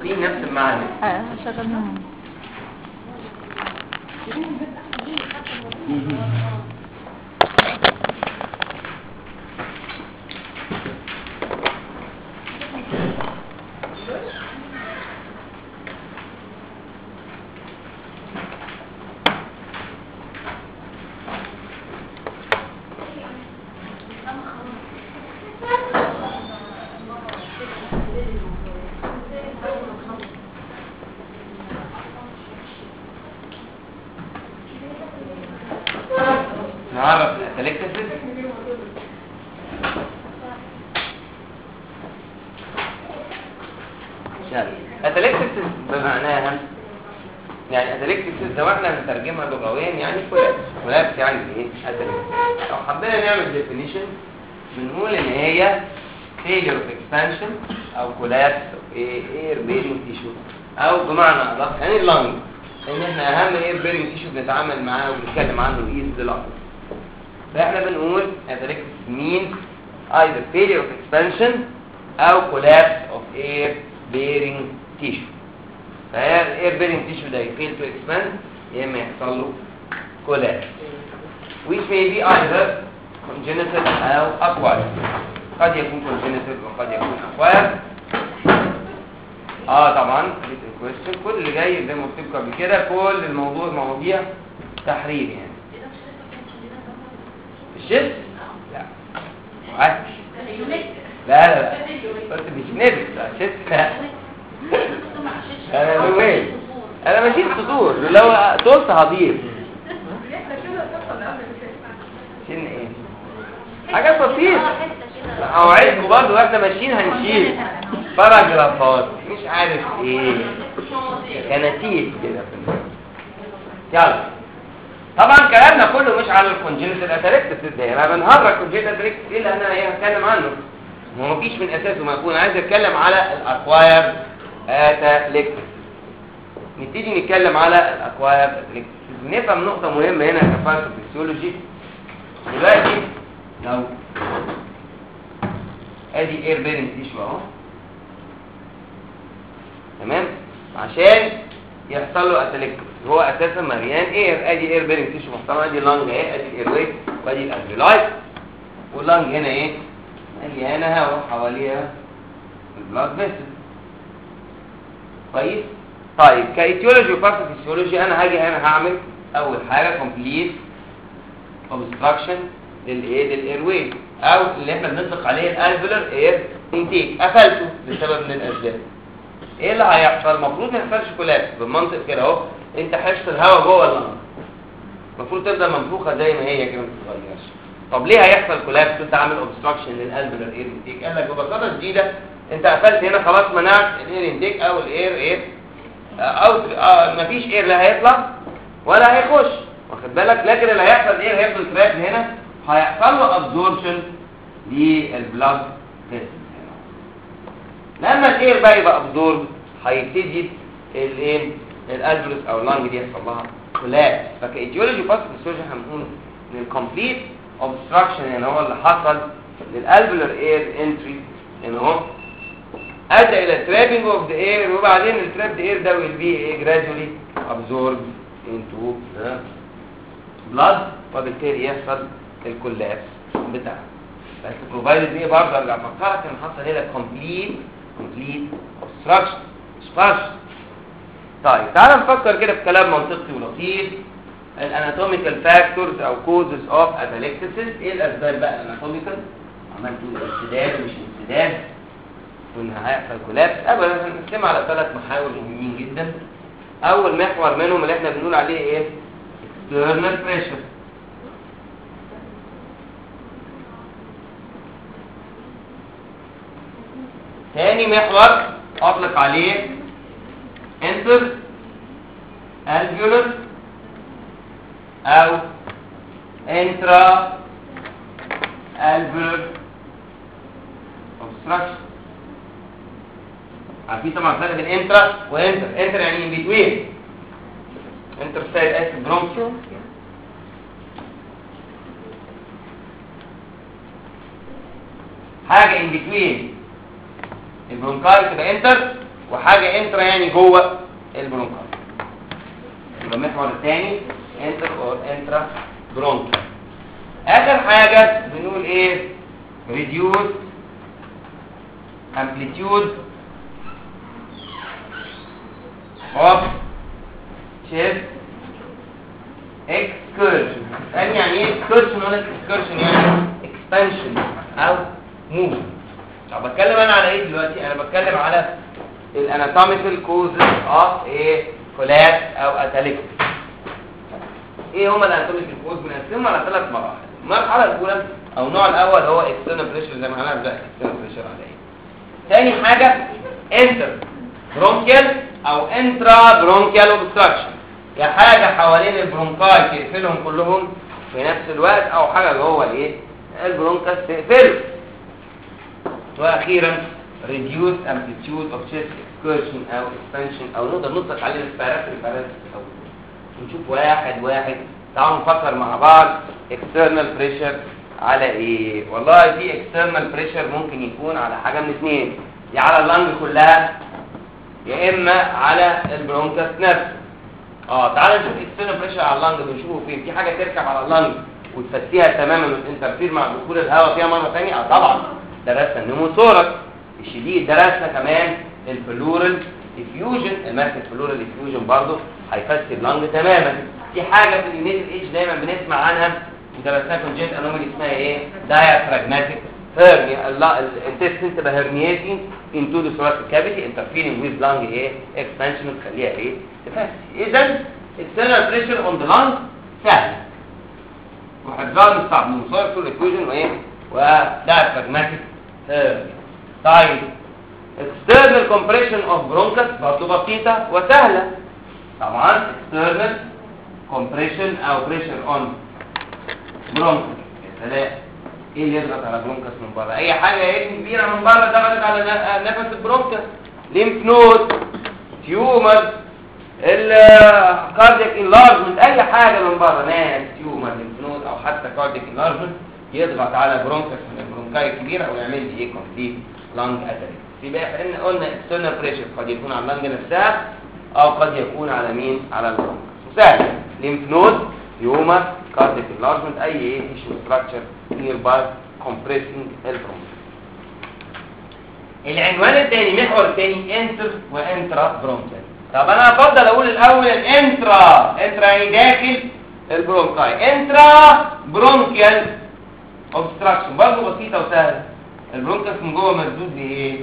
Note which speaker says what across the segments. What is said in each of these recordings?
Speaker 1: دي نفس المعنى.
Speaker 2: شغلناهم.
Speaker 1: نعرف الاتلكتسس. الاتلكتسس بمعناها يعني الاتلكتسس لو احنا هنترجمها لغويا يعني كولابس يعني ايه الاتلكتسس. لو حبينا نعمل ديفينيشن بنقول ان هي failure of expansion او collapse of air bearing tissue او بمعنى ادق يعني اللنج، ان احنا اهم air bearing tissue بنتعامل معاه وبنتكلم عنه is the lung. فاحنا بنقول athalexis means either failure of expansion او collapse of air bearing tissue. فهي air bearing tissue ده fail to expand يا اما يحصل له collapse which may be either congenital او acquired. قد يكون congenital وقد يكون acquired. طبعا question كل اللي جاي زي ما قلت لكم قبل كده كل الموضوع مواضيع تحرير يعني. الشيست لا عادي. لا بس مش نبت الشيست لا. انا ماشي سطور لو طولت هضيف شن ايه حاجات بسيطه اوعدكم برضه واحنا ماشيين هنشيل باراجرافات مش عارف ايه كناتيج كده يلا. طبعا كلامنا كله مش على الكونجنتال اتلكتسس ده، انا بنهرج الكونجنتال اتلكتسس ايه اللي انا هتكلم عنه، هو مفيش من اساسه ما يكون عايز اتكلم على الاكواير اتلكتسس. نبتدي نتكلم على الاكواير اتلكتسس ونفهم نقطه مهمه هنا كفارسوفيسيولوجي. دلوقتي لو ادي اير بيرنج تيشو اهو تمام، عشان يحصل له اتلكتسس هو اساسا مليان اير. ادي اير بيرنج تيشو محترم، ادي اللنج اهي، ادي الاير واي وادي الالفيولاي، واللنج هنا ايه مليانه هواء حواليها البلاد فيسل. كويس. طيب كايتيولوجي وباثوفيسيولوجي انا هاجي هنا هعمل اول حاجه كومبليت اوبستراكشن للاير واي او اللي احنا بنطلق عليه الالفيولار اير انتيك، قفلته لسبب من الاسباب. ايه اللي هيحصل؟ المفروض ما يحصلش كولابس بالمنطق كده اهو، انت حشت الهواء جوه اللنج المفروض تفضل منفوخه زي ما هي كده ما تتغيرش. طب ليه هيحصل كولابس وانت عامل اوبستراكشن للالفيولار اير انتيك؟ قال لك ببساطه شديده انت قفلت هنا خلاص، منعت الاير انتيك او الاير او مفيش اير لا هيطلع ولا هيخش، واخد بالك؟ لكن اللي هيحصل ايه؟ هيفضل تراب هنا، هيحصل له ابزوربشن للبلاد فيسل. لما الاير بقى يبقى ابزورب هيبتدي الايه الالفيولس او اللنج دي يحصل لها كولابس. فكايديولوجي باثوفيسيولوجي هنقول ان الكومبليت اوبستراكشن يعني هو اللي حصل للالفيولار اير انتري ان هو ادى الى ترابنج اوف ذا اير، وبعدين التراب اير ده will be gradually absorbed into the blood وبالتالي يحصل الكولابس بتاعه. بس بروفايدد ايه برضه ارجع افكرك ان حصل هنا كومبليت obstruction سباش. طيب تعال نفكر كده في كلام منطقي ولطيف. الاناتوميكال فاكتورز او كوزز اوف اتلكتسس، ايه الاسباب بقى الاناتوميكال؟ عملت انسداد ومش انسداد وان هيحصل كولابس؟ ابدا هنقسمها على 3 محاور مهمين جدا. اول محور منهم اللي احنا بنقول عليه ايه؟ external pressure. ثاني محور اطلق عليه انتر alveolar او انترا alveolar obstruction. عارفين طبعا الفرق بين انترا وانتر. انتر يعني ان بتوين، انتر ستايل اسيد برونكيو، حاجه ان بتوين البرونكاي تبقى انتر، وحاجه انترا يعني جوه البرونكاي. يبقى المحور الثاني انتر اور انترا برونكاي. اخر حاجه بنقول ايه؟ reduce amplitude of chest excursion. يعني ايه excursion؟ ولا excursion يعني expansion او movement. طب بتكلم انا على ايه دلوقتي؟ انا بتكلم على الاناتوميكال كوزز اوف ايه collapse او اتاليكسيس. ايه هما الاناتوميكال كوز؟ بنقسمهم على 3 مراحل. المرحله الاولى او النوع الاول هو external pressure زي ما هنعرف دلوقتي external pressure على ايه. ثاني حاجه انتر برونكيال او انترا برونكيال اوبستراكشن، يا حاجه حوالين البرونكاي تقفلهم كلهم في نفس الوقت او حاجه جوه الايه البرونكاس تقفله. واخيرا reduced amplitude of chest excursion او expansion او نقدر نطلق عليه respiratory paralysis. ونشوف واحد واحد. تعالوا نفكر مع بعض external pressure على ايه. والله في external pressure ممكن يكون على حاجه من اثنين، يا على اللنج كلها يا اما على البرونكاس نفسه. تعالى نشوف external pressure على اللنج. بنشوفه فين؟ في حاجه تركب على اللنج وتفسيها تماما وتنترفير مع دخول الهواء فيها مره ثانيه؟ طبعا درسنا النموثوركس الشديد، درسنا كمان الفلورال افيوجن. الماس الفلورال افيوجن برضه هيفسر اللنج تماما. في حاجه في اليونيتد ايج دايما بنسمع عنها ودرسناها في الجينت انومالي اسمها ايه؟ diaphragmatic hernia. الانتستين تبقى herniating into the thoracic cavity interfering with lung ايه expansion وتخليها ايه تفسي. اذا external pressure on the lung سهل وحفظها مش صعب. نوصل فلورال افيوجن وايه diaphragmatic hernia. طيب external compression of bronchus برضه بسيطه وسهله. طبعا external compression او pressure on bronchus. يا سلام، ايه اللي يضغط على برونكس من بره؟ اي حاجه يا ابني كبيره من بره ضغطت على نفس البرونكس. ليمف نود، تيومر، الكاردياك انلارجمنت، اي حاجه من بره، ناس تيومر ليمف نود او حتى كاردياك انلارجمنت يضغط على برونكس من البرونكاي الكبيره ويعمل لي ايه كومبليت لانج اتاك. يبقى احنا قلنا اكسترنال بريشر قد يكون على اللنج نفسها او قد يكون على مين؟ على البرونكس. سهل. ليمف نود، تيومر، كاردياك انلارجمنت، اي ايه تيشو ستراكشر نير باي كومبريسنج البرونكس. العنوان الثاني محور الثاني انتر وانترا برونكيال. طب انا افضل اقول الاول الانترا. انترا يعني داخل البرونكاي. انترا برونكيال اوبستراكشن برضه بسيطه وسهله. البرونكس من جوه مسدود بايه؟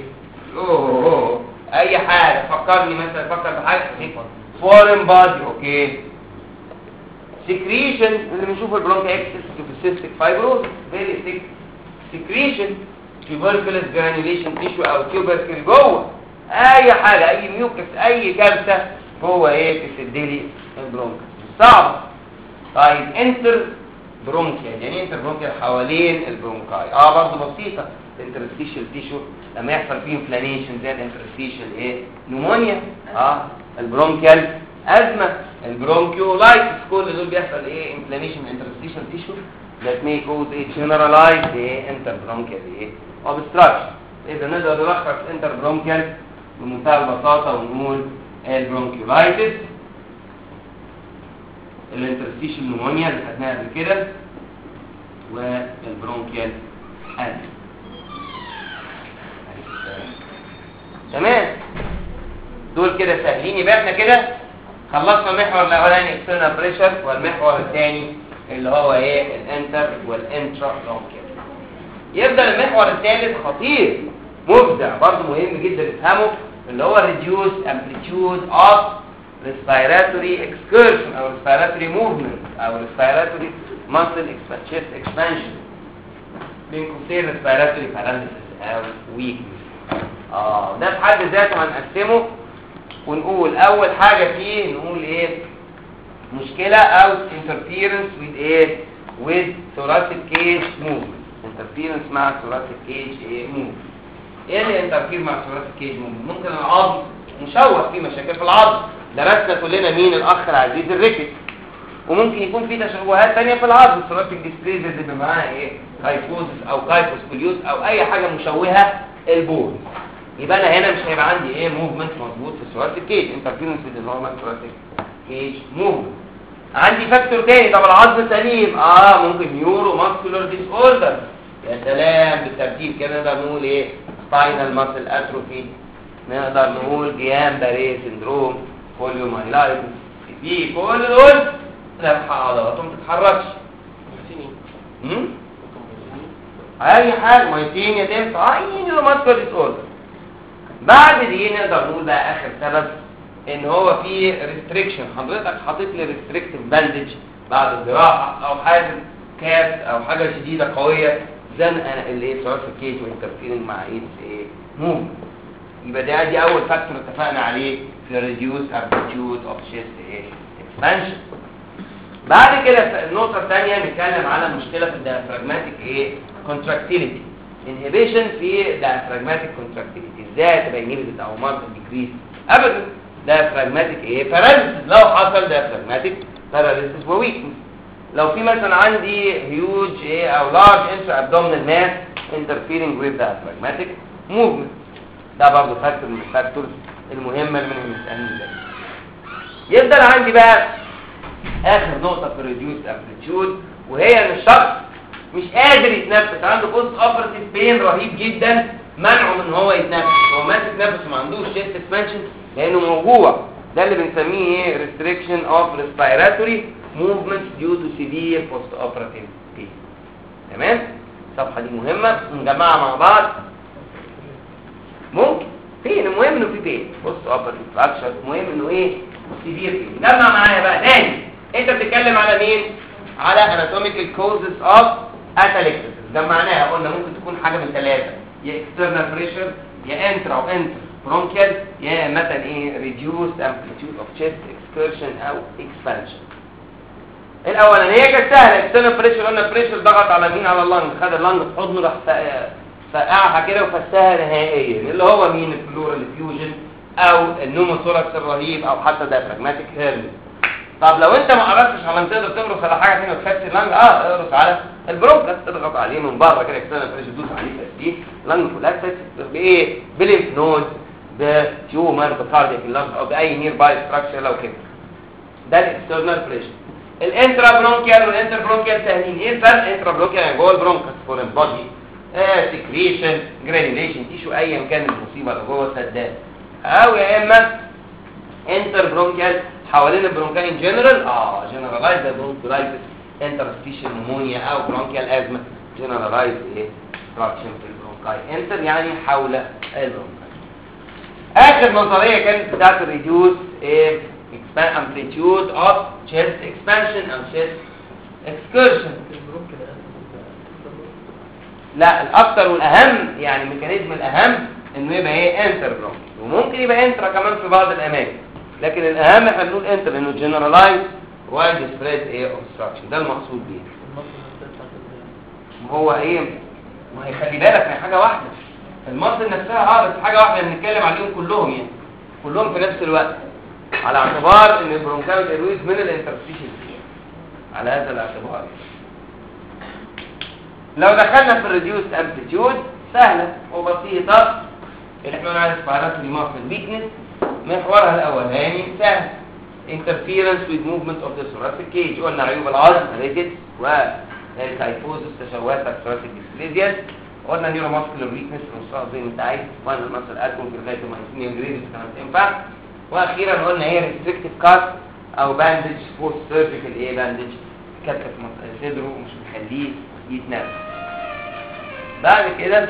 Speaker 1: اي حاجه. فكرني مثلا، فكر بحاجه فورين بادي. اوكي. سكريشن اللي بنشوفه البرونكا اكسس في السيستيك فايبروز فيري ثيك سكريشن. تيوبركلس جرانيوليشن تيشو او تيوبركل جوه اي حاجه، اي ميوكس، اي كبسه جوه ايه تسد لي البرونكس. صعب. طيب انتر برونكيال يعني انتر برونكيال حوالين البرونكاي. برضه بسيطه. انترستيشال تيشو لما يحصل فيه انفلاميشن زي الانترستيشال ايه نمونيا. البرونكيال ازمه، البرونكيولايتس، كل دول بيحصل ايه انفلاميشن انترستيشال تيشو that may cause a generalized interbronchial obstruction. اذا نقدر نلخص interbronchial بمنتهى البساطه ونقول البرونكيولايتس، الانترستيشال نمونيا اللي خدناها قبل كده، والبرونكيال ازمه. تمام، دول كده سهلين. يبقى احنا كده خلصنا المحور الاولاني external pressure، والمحور الثاني اللي هو ايه الانتر والانترا برونكيال. يبدا المحور الثالث خطير مبدع برضه مهم جدا تفهمه، اللي هو reduced amplitude of respiratory excursion او respiratory movement او respiratory muscle chest expansion، بين قوسين respiratory paralysis او weakness. ده في حد ذاته هنقسمه ونقول اول حاجه فيه نقول ايه مشكله او interference with ايه with thoracic cage movement. interference مع thoracic cage movement. ايه اللي انترفير مع thoracic cage movement؟ ممكن العظم مشوه، في مشاكل في العظم، درسنا كلنا مين الاخ العزيز الريكت. وممكن يكون في تشوهات ثانيه في العظم، thoracic dysplasia اللي بمعناها ايه كايفوزس او كايفوسبوليوس او اي حاجه مشوهه البول. يبقى انا هنا مش هيبقى عندي ايه موفمنت مظبوط في الثوراسيك كيج، انترفيرنس في النورمال ثوراسيك كيج موفمنت. عندي فاكتور تاني، طب العظم سليم، ممكن نيورو ماسكولار ديس اوردر. يا سلام، بالترتيب كده نقدر نقول ايه؟ سباينال ماسل اتروفي، نقدر نقول جيان باريه سندروم، بوليومايلايتس، دي كل دول عضلاتهم ما تتحركش. اي حاجه مايتينيا تنفع، اي نيورو ماسكولار ديس اوردر. بعد دي نقدر نقول بقى اخر سبب ان هو في ريستريكشن، حضرتك حاطط لي ريستريكتيف باندج بعد الجراحه او حاجه كاس او حاجه شديده قويه زنقه الايه ثوراسيك كيج وانترفيرنج مع ايه موفمنت. يبقى دي اول فاكتور اتفقنا عليه في ريديوس امبليتيود اوف شيست اكسبانشن. بعد كده النقطه الثانيه نتكلم على مشكله في الديافراجماتيك كونتراكتيليتي، انهبيشن في diaphragmatic contractility. ازاي تبقى انهبيتد او ماركت ديكريس؟ ابدا، diaphragmatic paralysis. لو حصل diaphragmatic paralysis وويكنس، لو في مثلا عندي huge او large intra-abdominal mass interfering with diaphragmatic movement، ده برضه فاكتور من الفاكتورز المهمه اللي منهم نسالني ازاي. يفضل عندي بقى اخر نقطه في الريديوس امبليتيود، وهي ان الشخص مش قادر يتنفس، عنده بوست اوبرتيف بين رهيب جدا منعه من هو يتنفس، هو ماسك نفسه ما عندوش شيست اكسبانشن لانه موجوع. ده اللي بنسميه ايه؟ restriction of respiratory movements due to severe post operative pain. تمام؟ الصفحه دي مهمه نجمعها مع بعض. ممكن فين المهم انه في بين بوست اوبرتيف فراكشر، المهم انه ايه؟ سيفير بين. جمع معايا بقى تاني، انت بتتكلم على مين؟ على anatomical causes of اتاليكسس. جمعناها قلنا ممكن تكون حاجه من ثلاثه، يا اكسترنال بريشر، يا انترا او انتر برونكيال، يا مثلا ايه ريديوسد امبليتيود اوف تشيست اكسكيرشن او اكسبانشن. الاولانيه كانت سهله، اكسترنال بريشر قلنا بريشر ضغط على مين؟ على اللنج، خد اللنج في حضنه راح فقعها كده وفسها نهائيا، اللي هو مين؟ البلورال فيوجن او النوموثوركس الرهيب او حتى دايفراجماتيك هيرنيا. طب لو انت ما قررتش على تقدر تمرس على حاجه ثانيه وتفسي اللنج، اقرص على البرونكس، تضغط عليه من بره كده اكسترنال بريشر، دوس عليه تفسيه لنج فلاكسس بايه؟ بليمف نود، بتيومر، بكاردياك لنج او باي نير باي ستراكشر لو كده. ده الاكسترنال بريشر. الانترا برونكيال والانتر برونكيال سهلين. ايه الفرق؟ انترا برونكيال يعني جوه البرونكس فورين بودي، سكريشن، جرانيوليشن تيشو، ايا كان المصيبه اللي جوه سداد، او يا اما انتر برونكيال حوالين البرونكاي ان جنرال، جنرالايز برونكولايتس، انترستيشن نمونيا او برونكيال ازمه، جنرالايز ستراكشن في البرونكاي انتر يعني حول البرونكاي. اخر نظريه كانت بتاعت الريديوس امبليتيود اوف chest expansion او chest excursion. لا، الاكثر والاهم يعني الميكانيزم الاهم انه يبقى ايه؟ انتر برونكيال، وممكن يبقى انترا كمان في بعض الاماكن، لكن الاهم احنا بنقول انتر لانه جنرالايز وايد سبريد اوبستراكشن، ده المقصود بيه. هو ايه؟ ما هي خلي بالك من حاجه واحده، المصل نفسها بس حاجه واحده بنتكلم عليهم كلهم، يعني كلهم في نفس الوقت، على اعتبار ان البرونكايال ايرويز من الانترستيشن، على هذا الاعتبار. لو دخلنا في الريديوس امبليتيود سهله وبسيطه، اللي احنا بنعرف سبايراتوري ماسل ويكنس، محورها الاولاني سهل، interference with movement of the thoracic cage. قلنا عيوب العظم ريدت والكايفوزس تشوهات الثوراسيك ديسبليزيا، قلنا نيوروماسكولار ويكنس رصاص زي ما انت عايز، وانا المسل اتكون في لغايه ما يسميه جريدز كانت تنفع. واخيرا قلنا هي ريستريكتيف كات او باندج بوست سيرجيكال باندج كتف صدره مش مخليه يتنفس. بعد كده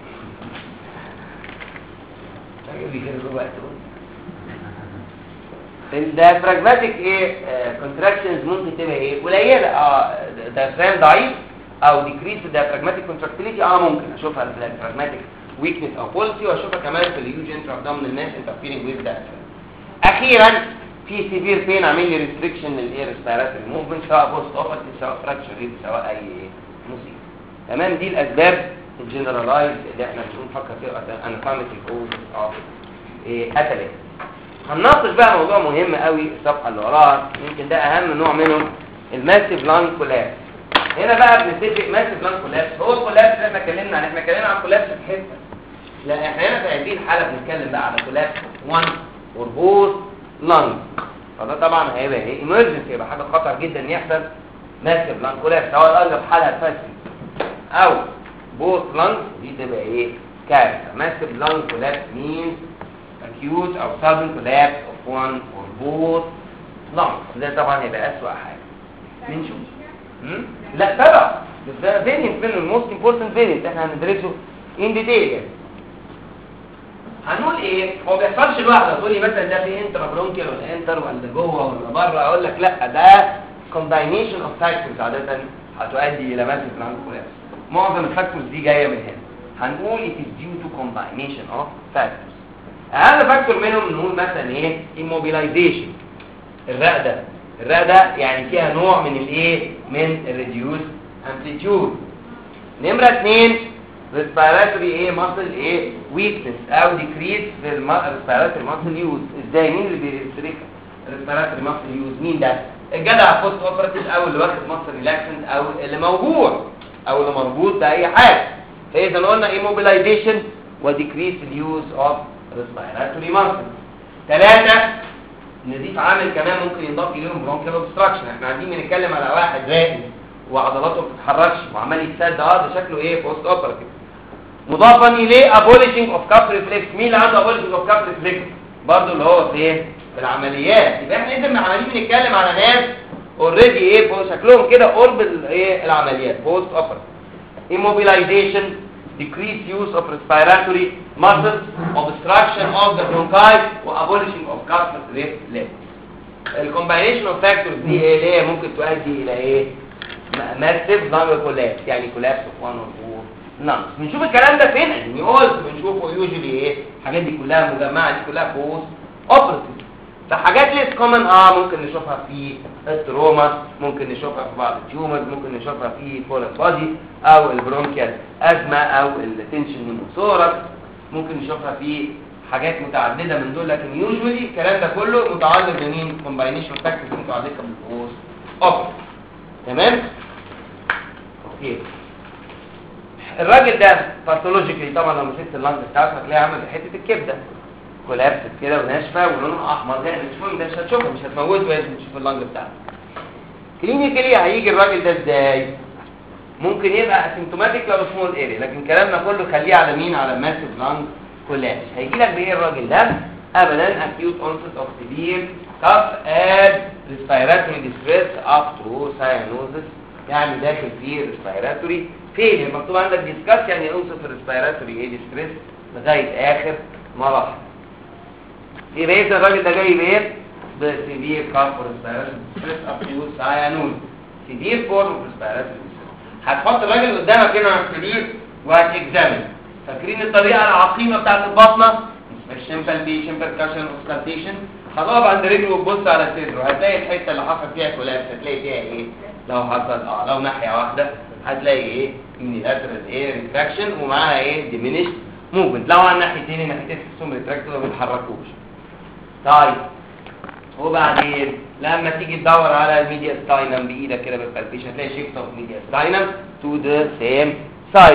Speaker 1: الديافراجماتيك كونتراكشنز ممكن تبقى قليله، ديافرام ضعيف او ديكريس في الديافراجماتيك كونتراكتيليتي، ممكن اشوفها في الديافراجماتيك ويكنس او بولسي، واشوفها كمان في الهيوج انترا ابدومينال ماس انترفيرنج ويز ديافرام. اخيرا في سيفير بين عامل لي ريستريكشن للاير ريسبيراتوري موفمنت، سواء بوست اوبرتيف سواء فراكشر ريب سواء اي مصيبه. تمام، دي الاسباب الجنرالايز اللي احنا بنقول نفكر فيها اناتوميكال كوز اوف اتاليك. هنناقش بقى موضوع مهم قوي الصفحه اللي وراها، يمكن ده اهم نوع منهم، الماسيف لانج كولابس. هنا بقى بنتفق ماسيف لانج كولابس هو الكولابس اللي احنا اتكلمنا عنه، احنا اتكلمنا عن كولابس في حته لا احنا هنا في هذه الحاله بنتكلم بقى على كولابس وان اور بوث لانج، فده طبعا هيبقى ايه ايمرجنسي، يبقى حاجه خطر جدا ان يحصل ماسيف لانج كولابس، سواء القلب حالها فاسد او بوث لانج، دي تبقى ايه كارثه. ماسيف لانج كولابس means acute او sudden collapse of one or both lungs، ده طبعا هيبقى اسوأ حاجه. بنشوف لا طبعا ده فيرينت من الموست امبورتنت فيرينت احنا هندرسه ان ديتيل يعني. هنقول ايه؟ هو ما بيحصلش لوحده، تقول لي مثلا ده في انترا برونكيال ولا انتر ولا جوه ولا بره، اقول لك لا ده كومباينيشن اوف فاكتورز عاده هتؤدي الى ماسيف لانج كولابس. معظم الفاكتورز دي جايه من هنا. هنقول it is due to combination of factors. اهم فاكتور منهم نقول مثلا ايه؟ immobilization. الرقده يعني فيها نوع من الايه؟ من الريديوس امبليتيود. نمره 2 respiratory ايه muscle ايه weakness او decrease في respiratory muscle use. ازاي؟ مين اللي بيريستريك respiratory muscle use؟ مين ده؟ الجدع بوست اوبراتيف او اللي واخد muscle ريلاكسنت او اللي موجوع او اللي مربوط باي حاجه. فاذا قلنا immobilization و decrease use of respiratory muscle. 3 نضيف عامل كمان ممكن ينضاف اليهم bronchial obstruction. احنا قاعدين بنتكلم على واحد راقد وعضلاته ما بتتحركش وعمال يتسد، ده شكله ايه بوست اوبراتيف. مضافا اليه abolition of cuff reflex. مين اللي عنده abolition of cuff reflex؟ برضه اللي هو في ايه؟ في العمليات. يبقى احنا اذا عمالين بنتكلم على ناس اوريدي ايه شكلهم كده قرب الايه العمليات بوست اوبراتيف. immobilization, decreased use of respiratory muscles, obstruction of the bronchi و abolition of cuff reflex. الcombination of factors دي ايه اللي هي ممكن تؤدي الى ايه؟ massive lung collapse، يعني collapse of one or two lungs. بنشوف الكلام ده فين؟ النيولز بنشوفه يوجولي ايه؟ الحاجات دي كلها مجمعه، دي كلها بوست اوبراتيف. فحاجات ليس كومن ممكن نشوفها في التروما، ممكن نشوفها في بعض التيومرز، ممكن نشوفها في فورن بادي او البرونكيال ازمه او التنشن نيموثوركس، ممكن نشوفها في حاجات متعدده من دول، لكن يوجولي الكلام ده كله متعلق بمين؟ كومباينيشن فاكتورز متعلقه بالبوست اوبراتيف. تمام؟ اوكي. الراجل ده باثولوجيكلي طبعا لو مسكت اللنج بتاعته هتلاقيه عامل حته الكبده كولابست كده وناشفه ولونها احمر، ده مش هتشوفها، مش هتموته لازم تشوف اللنج بتاعته. كلينيكالي هيجي الراجل ده ازاي؟ ممكن يبقى اسيمتوماتيك لو سمول اريا، لكن كلامنا كله خليه على مين؟ على ماسيف لانج كولابس. هيجي لك بايه الراجل ده؟ ابدا acute onset of severe cough and respiratory distress up to cyanosis، يعني داخل فيه respiratory failure. مكتوب عندك discuss يعني onset respiratory distress لغايه اخر مراحل. يبقى اذا الراجل ده جاي بايه؟ بسيفير cough or respiratory distress up to cyanosis، severe form of respiratory distress. هتحط الراجل قدامك هنا على السرير وهتكزامن. فاكرين الطريقه العقيمه بتاعت البطنه؟ inspection palpation percussion auscultation. هتقف عند رجله وتبص على صدره، هتلاقي الحته اللي حصل فيها كولابس هتلاقي فيها ايه؟ لو حصل لو ناحيه واحده هتلاقي ايه؟ unilateral air retraction ومعاها ايه؟ diminished movement. لو على الناحيتين تحسهم ريتراكتد وما بيتحركوش. طيب وبعدين لما تيجي تدور على الميديا ستاينم بايدك كده بالبالبيشن هتلاقي شيفت اوف ميديا ستاينم تو ذا سيم سايز.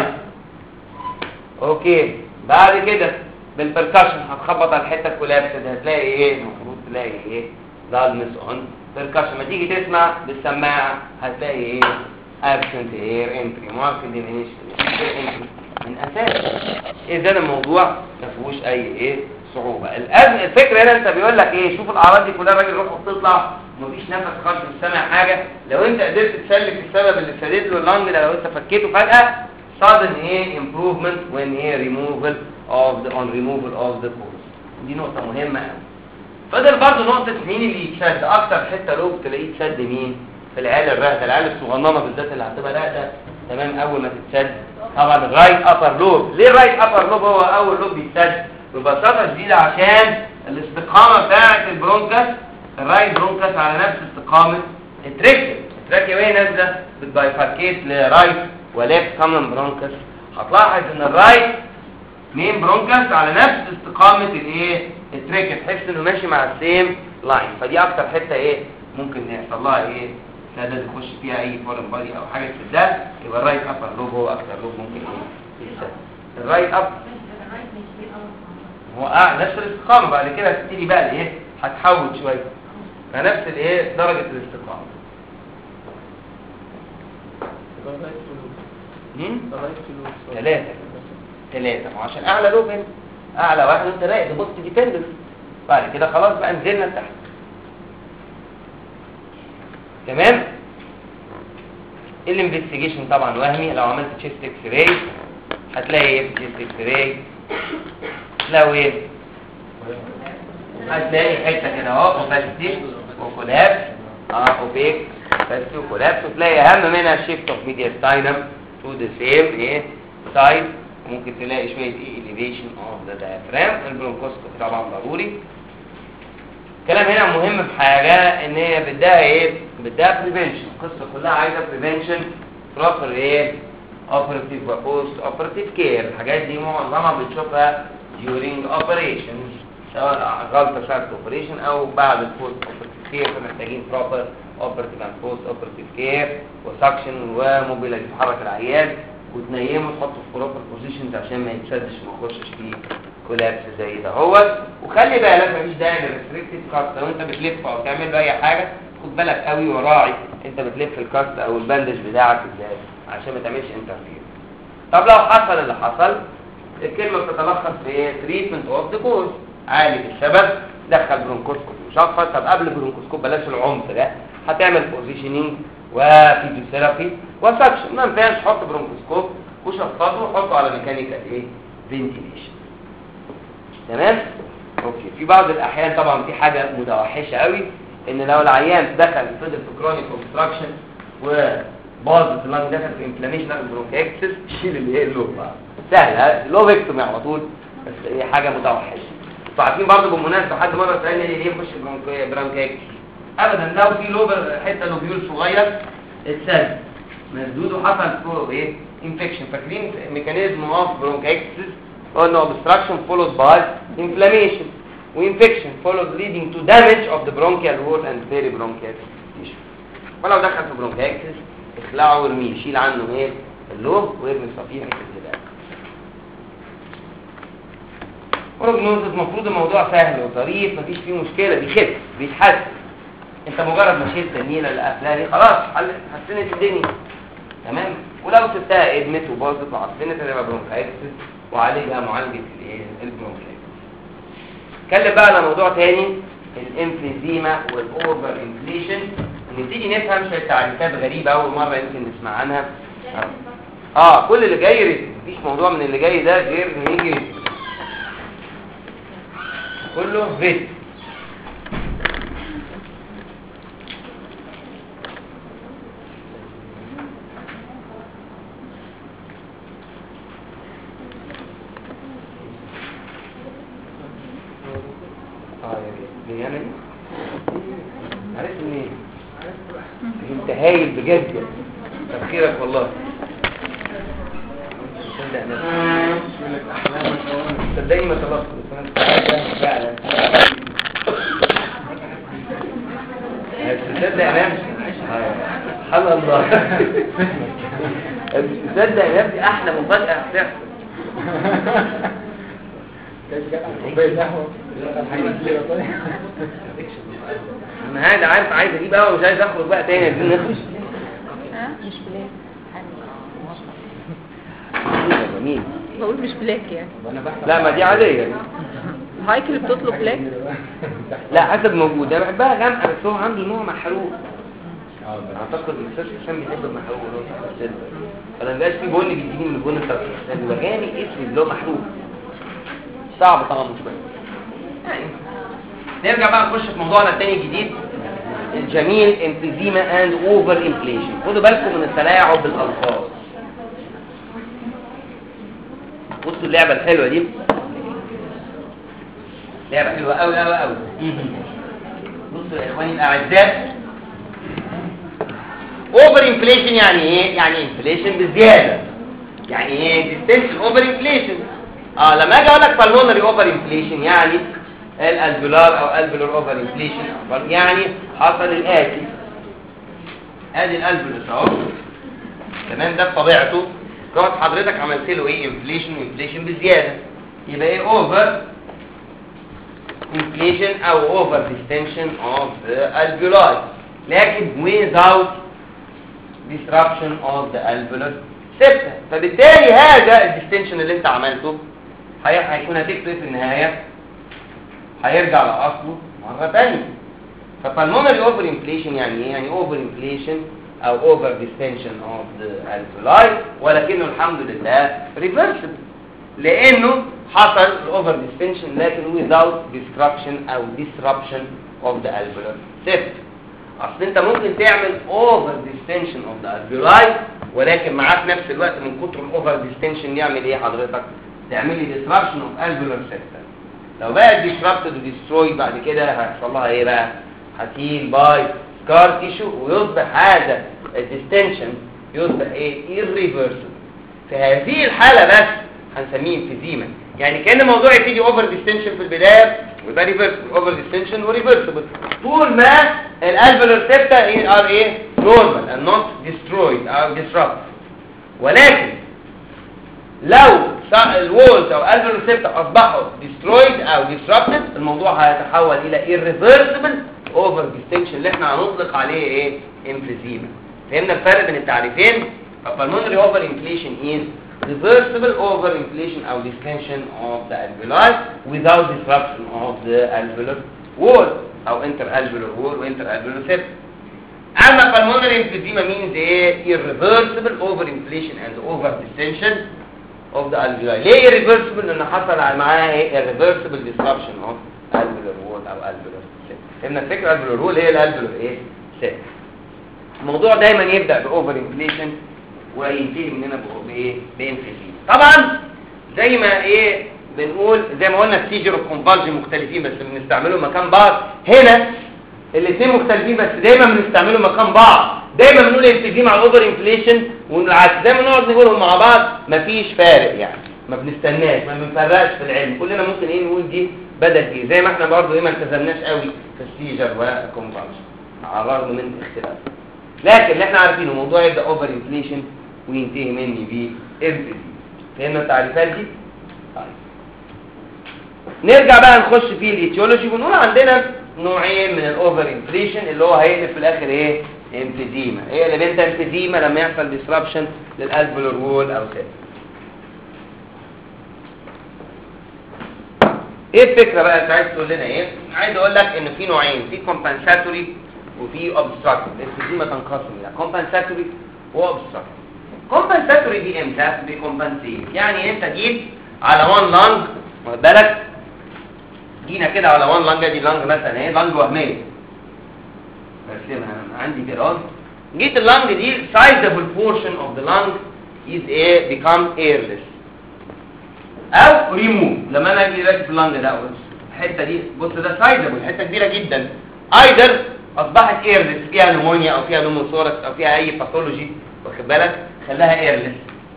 Speaker 1: اوكي. بعد كده بالبركشن هتخبط على الحته الكولابس دي هتلاقي ايه؟ المفروض تلاقي ايه؟ دالنس اون بركشن. ما تيجي تسمع بالسماعه هتلاقي ايه؟ absent air entry marked diminished air entry من اساس. اذا الموضوع ما فيهوش اي ايه؟ صعوبه. الفكره هنا انت بيقول لك ايه؟ شوف الاعراض دي كلها الراجل روحه بتطلع ومفيش نفس خالص مش سامع حاجه. لو انت قدرت تسلك السبب اللي سدد له اللنج ده، لو انت فكيته فجاه sudden ايه improvement when ايه removal of the cause. دي نقطه مهمه قوي. فضل برضه نقطه مين اللي يتسد اكتر حته لوب تلاقيه يتسد مين؟ في العيال الراقده، العيال الصغننه بالذات اللي هتبقى راقده تمام اول ما تتسد. طبعا الرايت ابر لوب. ليه الرايت ابر لوب هو اول لوب بيتسد؟ ببساطه شديده عشان الاستقامه بتاعه البرونكس، الرايت برونكس على نفس استقامه التراكيا. التراكيا وهي نازله بتبايفاركيت لرايت وليفت كومن برونكس. هتلاحظ ان الرايت مين برونكس على نفس استقامه الايه؟ التراكيا، تحس انه ماشي مع السيم لاين. فدي اكتر حته ايه ممكن يحصل لها ايه؟ سدد يخش فيها اي فورن بادي او حاجه تسدها. يبقى الرايت ابر لوب هو اكتر لوب ممكن ايه؟ يتسد. الرايت اب هو نفس الاستقامه. بعد كده هتبتدي بقى الايه هتحول شويه، فنفس الايه درجه الاستقامه. ثلاثة عشان اعلى لوب هنا، اعلى واحد وانت رايق ده بوست ديبندنت. بعد كده خلاص بقى نزلنا لتحت. تمام. الانفستيجيشن طبعا وهمي. لو عملت تشيست اكس راي هتلاقي ايه في تشيست اكس راي؟ لو ايه هتلاقي حته كده اهو اوباستي وكولابس اوبيك بس وكولابس، وتلاقي اهم منها شيفت اوف ميدياستاينم تو ذا سيم ايه سايد. وممكن تلاقي شويه ايه elevation اوف ذا diaphragm. البرونكوسكوبي طبعا ضروري. الكلام هنا مهم في حاجه ان هي بدها ايه؟ بدها بريفنشن. القصه كلها عايزه بريفنشن بروبر ايه اوبراتيف وبوست اوبراتيف كير. الحاجات دي معظمها بنشوفها during operation، سواء غلطه ساعه الاوبريشن او بعد البوست اوبراتيف كير. فمحتاجين بروبر اوبراتيف اند بوست اوبراتيف كير وسكشن وموبيلايز. تحرك العيان وتنيمه وتحطه في بروبر بوزيشنز عشان ما يتسدش وما يخشش فيه كولابس زي ده هو. وخلي بالك مفيش داعي للريستريكتيف كاست. لو انت بتلف او تعمل له اي حاجه خد بالك قوي وراعي انت بتلف الكاست او الباندج بتاعك ازاي عشان ما تعملش انترفير. طب لو حصل اللي حصل، الكلمه بتتلخص في ايه؟ تريتمنت اوف ذا كوز. عالج السبب، دخل برونكوسكوب مشفط. طب قبل البرونكوسكوب بلاش العنف ده، هتعمل بوزيشننج وفيزيوثيرابي وسكشن. ما ينفعش تحط برونكوسكوب وشفطه وحطه على ميكانيكال ايه فنتيليشن. تمام. اوكي. في بعض الاحيان طبعا في حاجه متوحشه قوي، ان لو العيان دخل فضل في كرونيك اوبستراكشن وباظت اللنج، دخل في انفلاميشن برونكايتس، شيل اللي هي اللوب. سهل لو فيكتومي على طول، بس هي حاجه متوحشه. انتوا عارفين برضه بالمناسبه حد مره سالني ليه يخش برونكايتس؟ ابدا لو في لوبر حته لوبيول صغير اتسد مسدود وحصل فوق ايه انفكشن. فاكرين ميكانيزم اوف برونكايتس؟ قلنا obstruction followed by inflammation وinfection followed leading to damage of the bronchial wall and peribronchial tissue. ولو دخل في برونكايتس اخلعه وارميه، شيل عنه ايه اللوب وارمي صفيحه الزباله. بروجنوز المفروض الموضوع سهل وظريف، مفيش فيه مشكله، بيخف بيتحسن. انت مجرد ما شلت النيله اللي قافلاها دي خلاص حسنت الدنيا. تمام. ولو سبتها ادمت وباظت وعفنت هتبقى برونكايتس وعالجها معالجه الايه البرونكايتس. اتكلم بقى على موضوع تاني، الامفيزيما والاوفر انفليشن. نبتدي نفهم شويه تعريفات غريبه اول مره يمكن نسمع عنها. كل اللي جاي ريسك، مفيش موضوع من اللي جاي ده غير ان يجي ريسك، كله ريسك. عرفت منين؟ انت هايل بجد، تفكيرك والله. صدقني ما خلصت بس انا فعلا تصدق يا نفسي سبحان الله. تصدق يا نفسي احلى مفاجاه هتحصل. انا قاعد عارف عايز اجيب قهوه ومش عايز اخرج بقى تاني. عايزين نخرج.
Speaker 2: مش بلاك
Speaker 1: جميل.
Speaker 2: بقول مش بلاك يعني.
Speaker 1: لا ما دي عاديه.
Speaker 2: هايك اللي بتطلب بلاك.
Speaker 1: لا حسب موجود، انا بحبها غامقه بس هو عنده نوع محروق. اعتقد الاستاذ هشام بيحب المحروق انا ما بقاش في بن بيجيني من البن بتاع بيبقى غامق اسود اللي هو محروق صعب طبعا شويه. نرجع بقى نخش في موضوعنا الثاني الجديد الجميل، امفيزيما اند اوفر انفليشن. خدوا بالكم من التلاعب بالالفاظ. بصوا اللعبه الحلوه دي، لعبه حلوه قوي قوي قوي. بصوا يا اخواني الاعزاء، اوفر انفليشن يعني ايه؟ يعني انفليشن بزياده. يعني ايه ديستنشن اوفر انفليشن؟ لما اجي اقول لك بالمونري اوفر انفليشن يعني الالفيولار او الفيولار اوفر انفليشن، يعني حصل الاتي. ادي الالفيولس اهو، تمام، ده بطبيعته. رحت حضرتك عملت له ايه؟ انفليشن وانفليشن بزياده. يبقى ايه اوفر inflation او over distension of the alveoli لكن without disruption of the alveolar septa. فبالتالي هذا الديستنشن اللي انت عملته هيكون نتيجته في النهايه هيرجع لاصله مره ثانيه. فالمونري اوفر انفليشن يعني ايه؟ يعني اوفر انفليشن او اوفر ديستنشن اوف ذا الفيولاي، ولكنه الحمد لله ريفرسبل لانه حصل الاوفر ديستنشن لكن without destruction او disruption of the alveolar septum. اصل انت ممكن تعمل اوفر ديستنشن اوف ذا الفيولاي ولكن معاه في نفس الوقت من كتر الاوفر ديستنشن يعمل ايه حضرتك؟ تعمل لي disruption of alveolar septum. لو بقى disrupted و destroyed بعد كده هيحصل لها ايه بقى؟ هتيل باي سكار تيشو ويصبح هذا الديستنشن يصبح ايه؟ irreversible. في هذه الحالة بس هنسميه انفيزيما. يعني كان الموضوع يبتدي اوفر ديستنشن في البداية ويبقى ريفرسبل، اوفر ديستنشن وريفرسبل طول ما الالفيولار سيبتا ار ايه؟ نورمال and not destroyed او disrupted. ولكن لو الوولز او الالفيولار سيبتا اصبحوا destroyed او disrupted الموضوع هيتحول الى irreversible اوفر ديستنشن اللي احنا هنطلق عليه ايه؟ emphysema. فهمنا الفرق بين التعريفين؟ pulmonary over inflation is reversible over inflation or distension of the alveoli without disruption of the alveolar wall or interalveolar wall or interalveolar septum. أما pulmonary emphysema means irreversible over inflation and over distension of the alveoli. ليه irreversible؟ لأن حصل معاه irreversible disruption of alveolar wall أو alveolar septum. فهمنا الفكرة؟ alveolar wall هي الalveolar septum. الموضوع دايما يبدأ بأوفر inflation وينتهي مننا بايه؟ بانفيزيما. طبعا زي ما بنقول زي ما قلنا السيجر والكونفالجن مختلفين بس بنستعملهم مكان بعض. هنا الاثنين مختلفين بس دايما بنستعملهم مكان بعض. دايما بنقول انفيزيما على الاوفر انفليشن والعكس، دايما نقعد نقولهم مع بعض مفيش فارق يعني، ما بنستناش ما بنفرقش في العلم، كلنا ممكن نقول دي بدل دي زي ما احنا برضه ما التزمناش قوي في السيجر والكونفالجن على الرغم من الاختلاف. لكن اللي احنا عارفينه موضوع يبدا اوفر انفليشن وينتهي مني بانفيزيما. فهمنا التعريفات دي؟ طيب نرجع بقى نخش في الايتيولوجي ونقول عندنا نوعين من الاوفر انفليشن اللي هو هيقلب في الاخر انفيزيما. ايه اللي بنت انفيزيما؟ لما يحصل ديسربشن للالفيولار وول او سيل. ايه الفكره بقى انت عايز تقول لنا ايه؟ عايز اقول لك ان في نوعين، في كومبنساتوري وفي اوبستراكتيف. الانفيزيما تنقسم الى كومبنساتوري واوبستراكتيف. كومبنساتوري دي امتى؟ بيكمبنسيت، يعني انت جيت على وان لانج، واخد بالك؟ جينا كده على وان لانج، دي لانج مثلا لانج وهميه برسمها عندي كده اهو. جيت اللانج دي sizable portion of the lung is become airless او remove. لما انا اجي دلوقتي في اللانج ده الحته دي بص ده sizable، حته كبيره جدا، either اصبحت airless فيها نمونيا او فيها نوموثوركس او فيها اي باثولوجي، واخد بالك؟ خلاها ايرلس،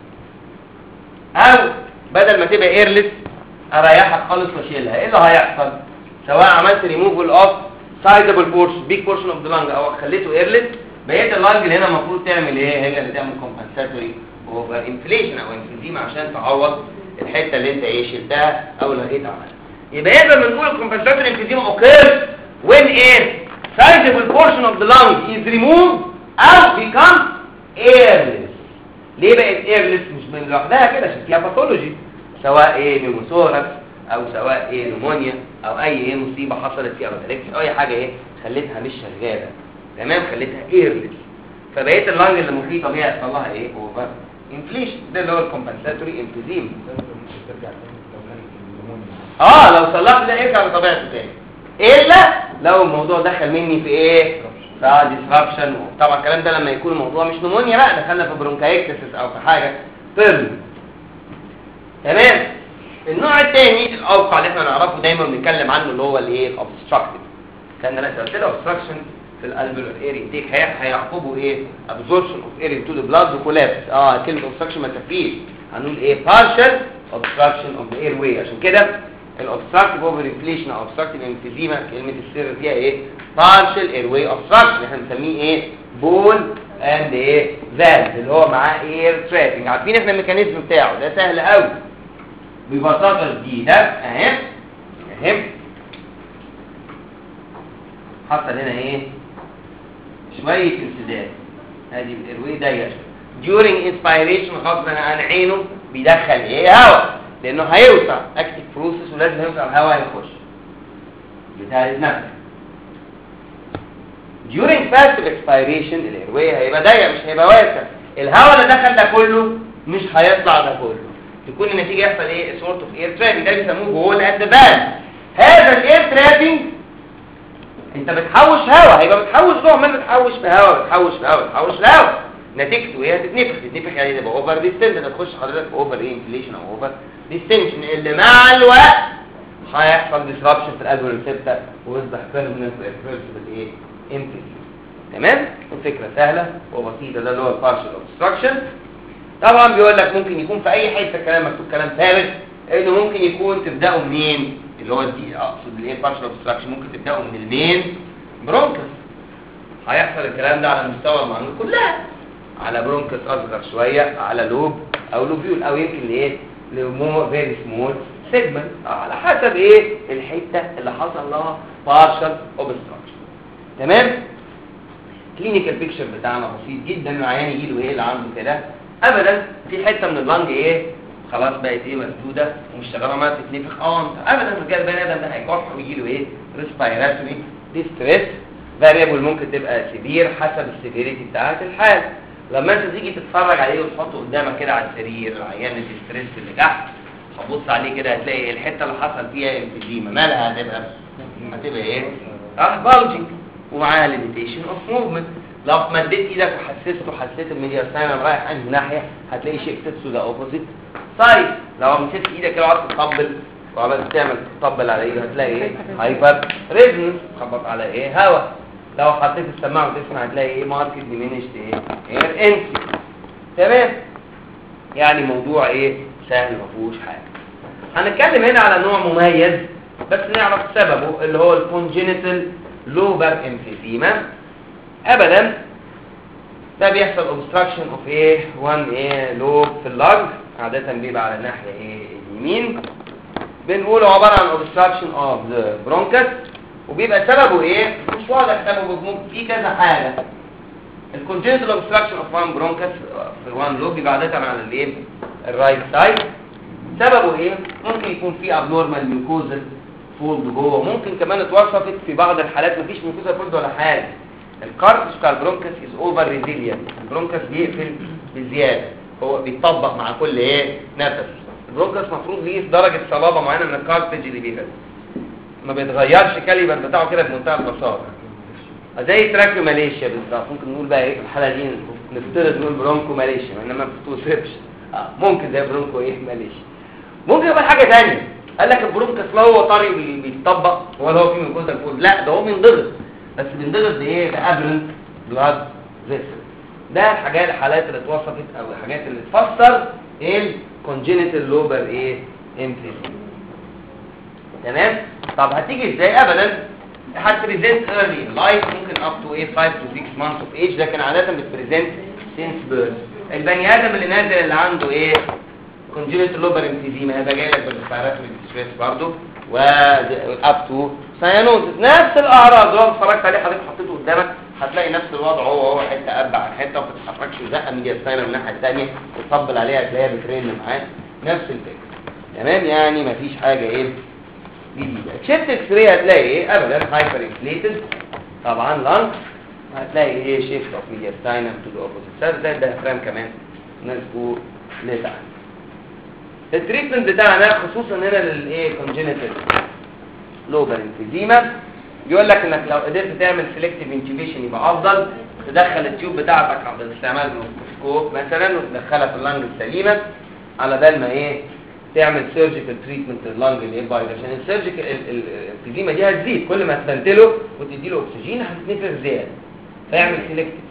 Speaker 1: او بدل ما تبقى ايرلس اريحك خالص واشيلها. ايه اللي هيحصل؟ سواء عملت ريموفال اوف سايزبل بورشن بيج بورشن اوف ذا لانج او خليته ايرلس، بقيه اللانج اللي هنا المفروض تعمل ايه؟ هي اللي تعمل كومبنساتوري اوفر انفليشن او انفيزيما عشان تعوض الحته اللي انت شلتها او لغيت عنها. يبقى اذا بنقول الكومبنساتوري انفيزيما اوكيرز when sizable portion of the lung is removed او become airless. ليه بقت ايرلس؟ مش من لوحدها كده عشان فيها باثولوجي، سواء نيموثوركس او سواء نمونيا او اي مصيبه حصلت فيها او تلكس او اي حاجه خلتها مش شغاله، تمام؟ خلتها ايرلس، فبقيه اللانج اللي محيطه بيها يحصل لها اوفر انفليشن. ده اللي هو الكومبنساتوري انفيزيما. لو صلحت ده يرجع لطبيعته تاني، الا لو الموضوع دخل مني في ديسربشن. طبعا الكلام ده لما يكون الموضوع مش نمونيا بقى، دخلنا في برونكايتس او في حاجه طرد، تمام؟ النوع الثاني الاوقع اللي احنا نعرفه دايما بنتكلم عنه اللي هو الاوبستراكتيف. كان انا قلت له اوبستراكشن في الالفيولار اير انتيك هيعقبه ابزوربشن اوف اير انتو ذا بلاد وكولابس. كلمه اوبستراكشن ما تفريش، هنقول بارشال اوبستراكشن اوف ذا اير واي. عشن كده الاوبستراكتيف اوفر انفليشن او اوبستراكتيف انفيزيما كلمه السر فيها partial airway obstruction، احنا بنسميه بول اند فالف اللي هو معاه اير ترافينج. عارفين احنا الميكانيزم بتاعه ده سهل قوي. ببساطه شديده اهي حصل هنا ايه شويه انسداد، ادي الايروي ضيق during inspiration غصبا عن عينه بيدخل ايه هواء، لانه هيوسع اكتيف بروسيس ولازم يوسع الهواء يخش بتاع النفس. during passive expiration الايروي هيبقى ضيق مش هيبقى واسع، الهواء اللي دخل ده كله مش هيطلع ده كله، تكون النتيجه يحصل ايه sort of air trapping، ده بيسموه جول اند فالف. هذا الاير ترابنج انت بتحوش هواء، هيبقى بتحوش نوع من بتحوش في هواء بتحوش في هواء نتيجته ايه هتتنفخ يعني تبقى اوفر ديستنشن، هتخش حضرتك في اوفر انفليشن او اوفر ديستنشن اللي مع الوقت هيحصل ديسربشن في الالفيولار ريسبتور ويصبح بيرمننت ريفرسبل ايه امفيزيما. تمام، الفكره سهله وبسيطه، ده اللي هو البارشال اوبستراكشن. طبعا بيقول لك ممكن يكون في اي حته كلام مكتوب كلام فارغ، انه ممكن يكون تبداوا منين اللي هو دي اقصد الايه بارشال اوبستراكشن، ممكن تبداوا من المين برونكس، هيحصل الكلام ده على مستوى المعلومات كلها، على برونكس اصغر شويه، على لوب او لوبيول او يمكن لايه لمور فيري سمول سيجمنت، على حسب ايه الحته اللي حصل لها بارشال اوبستراكشن. تمام، كلينيكال بيكتشر بتاعنا بسيط جدا، العيان يجي له ايه اللي عنده كده ابدا في حته من اللنج ايه خلاص بقت ايه مسدوده ومش شغاله ما تتنفخ ابدا، الرجال بني ادم ده هيكح ويجي له ايه ريسبيراتوري ديستريس فاريبل، ممكن تبقى سيفير حسب السيفيريتي بتاعه الحال. لما انت تيجي تتفرج عليه وتحطه قدامك كده على السرير العيان الديستريس اللي تحت، هتبص عليه كده هتلاقي الحته اللي حصل فيها امفيزيما مالها هتبقى ايه بالجنج ومعاها ليميتيشن اوف موفمنت. لو مديت ايدك حسيت الميدياستاينم رايح انهي ناحيه هتلاقي شيفتد تو ذا اوبوزيت سايد. لو مسكت ايدك كده وقعدت تطبل وعملت تعمل تطبل على ايدك هتلاقي ايه هايبر ريزونانس تخبط على ايه هواء. لو حطيت السماعه وتسمع هتلاقي ايه ماركت ديمينشت ايه اير انتي. تمام، يعني موضوع ايه سهل ما فيهوش حاجه. هنتكلم هنا على نوع مميز بس نعرف سببه اللي هو الكونجينيتال لوبر امفيزيما. ابدا ده بيحصل اوبستراكشن اوف ايه وان ايه لوب في اللنج، عاده بيبقى على الناحيه ايه اليمين، بنقوله عباره عن اوبستراكشن اوف ذا برونكس، وبيبقى سببه ايه مش واضح سببه، ممكن في كذا حاجه. الكونجنتال اوبستراكشن اوف وان برونكس في وان لوب بيبقى عاده على الايه الرايت سايد، سببه ايه ممكن يكون في ابنورمال ميوكوزال فولد جوه، ممكن كمان اتوصفت في بعض الحالات مفيش ميوكوزال فولد ولا حاجه، الكارتش بتاع البرونكس از اوفر ريزيلينت، البرونكس بيقفل بزياده، هو بيتطبق مع كل ايه نفس. البرونكس مفروض ليه درجه صلابه معينه من الكارتج اللي بيقفل، ما بيتغيرش كاليبر بتاعه كده بمنتهى البساطه، زي تراكيو ماليشيا بالظبط. ممكن نقول بقى ايه في الحاله دي نفترض نقول برونكو ماليشيا انما ما بتوصفش، ممكن زي برونكو ايه ماليشيا. ممكن يبقى حاجه ثانيه، قال لك البرونكس لا هو طري بيتطبق ولا هو فيه من جزء الفول، لا ده هو بينضغط، بس بينضغط بايه بابرنت بلاد فيسل. ده الحالات اللي اتوصفت او الحاجات اللي تفسر الكونجينيتال لوبر ايه امفيزيما. تمام، طب هتيجي ازاي؟ ابدا هتبريزنت ايرلي لايف، ممكن اب تو 5 to 6 months اوف ايج، لكن عاده بتبريزنت سينس بيرث. البني ادم اللي نازل اللي عنده ايه كونجنتال لوبر امفيزيما هيبقى جاي لك بالريسبيراتوري ديستريس برضه واب تو ساينوزس، نفس الاعراض لو اتفرجت عليه حضرتك حطيته قدامك هتلاقي نفس الوضع، هو حته اب عن حته، وما بتتحركش زقه ميدياستاينم من الناحيه الثانيه تطبل عليها تلاقيها بترن معاه، نفس الفكره. تمام، يعني مفيش حاجه ايه جديده. شفت اكس راي هتلاقي ايه ابدا هايبر انفليتد طبعا لانج، هتلاقي ايه شيفت اوف ميدياستاينم تو ذا اوبوزيت سايد، ده الديافرام كمان نسبه لتحت. التريتمنت بتاعنا خصوصا هنا للايه كونجنتال لوبر امفيزيما، بيقول لك انك لو قدرت تعمل سيلكتيف انتيوبيشن يبقى افضل، تدخل التيوب بتاعتك باستعمال الميكروسكوب مثلا وتدخلها في اللنج السليمه على بال ما ايه تعمل سيرجيكال تريتمنت لللنج اللي بايظ، عشان السيرجيكال الامفيزيما دي هتزيد كل ما تستنتله وتدي له اكسجين هتتنفخ زياده، فيعمل سيلكتيف.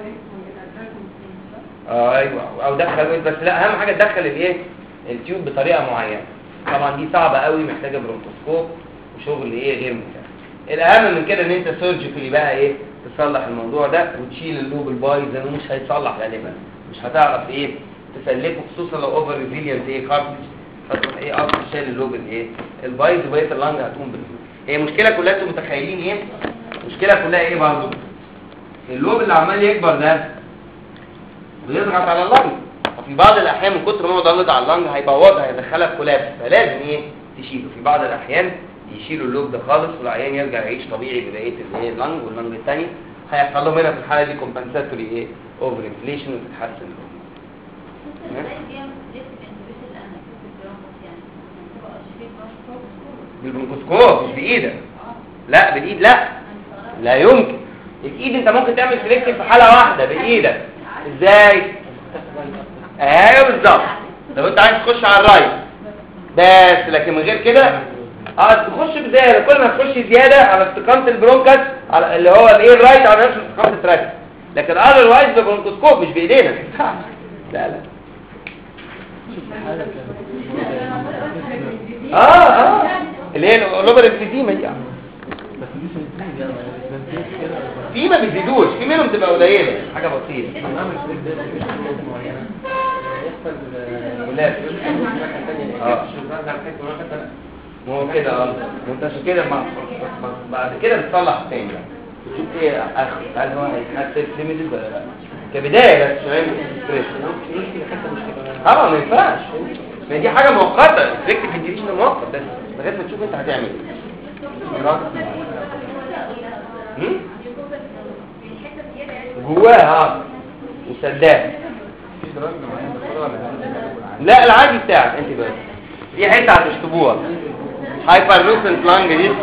Speaker 1: ايوه، او دخل بس لا اهم حاجه تدخل الايه التيوب بطريقه معينه، طبعا دي صعبه قوي محتاجه برونكوسكوب وشغل ايه غير متاح. الاهم من كده ان انت سيرجيكالي بقى ايه تصلح الموضوع ده وتشيل اللوب البايظ لانه مش هيتصلح غالبا، مش هتعرف ايه تسلكه خصوصا لو اوفر ريزيلينت ايه كارتج فتروح ايه اصلا شايل اللوب الايه البايظ وبقيه اللنج هتقوم باللوب. هي المشكله كلها انتوا متخيلين ايه؟ المشكله كلها ايه برضه؟ اللوب اللي عمال يكبر ده بيضغط على اللنج، وفي بعض الاحيان من كتر ما هو ضاغط على اللنج هيبوظها هيدخلها في كولابس، فلازم ايه تشيله. في بعض الاحيان يشيلوا اللوب ده خالص والعيان يرجع يعيش طبيعي ببقيه الايه اللنج، واللنج الثاني هيحصل لهم هنا في الحاله دي كومبنساتوري ايه اوفر انفليشن وتتحسن اللوب. بالبرونكوسكوب مش بايدك. لا بالايد لا يمكن. الايد انت ممكن تعمل سلكتيف في حاله واحده بايدك. ازاي؟ ايوه بالظبط. لو انت عايز تخش على الرايت بس، لكن من غير كده تخش بزياده. كل ما تخش زياده على استقامه البرونكس على اللي هو الايه الرايت على نفس استقامه التراك، لكن اذروايز بالبرونكوسكوب مش بايدينا. لا اللي هي الاوبر انفيزيما دي في ما بيزيدوش، في منهم تبقى قليله حاجه بسيطه. ما هو كده وانت عشان كده بعد كده بتصلح تاني تشوف ايه اخر هل هو هيتحسن ليميتد ولا لا كبدايه. بس طبعا ما ينفعش، ما دي حاجه مؤقته. الفكره الديريشن مؤقت بس لغايه ما تشوف انت هتعمل ايه جواها وسداد. لا العادي بتاعك انت بس دي حته هتشطبوها. هايبر لوسنت لانج دي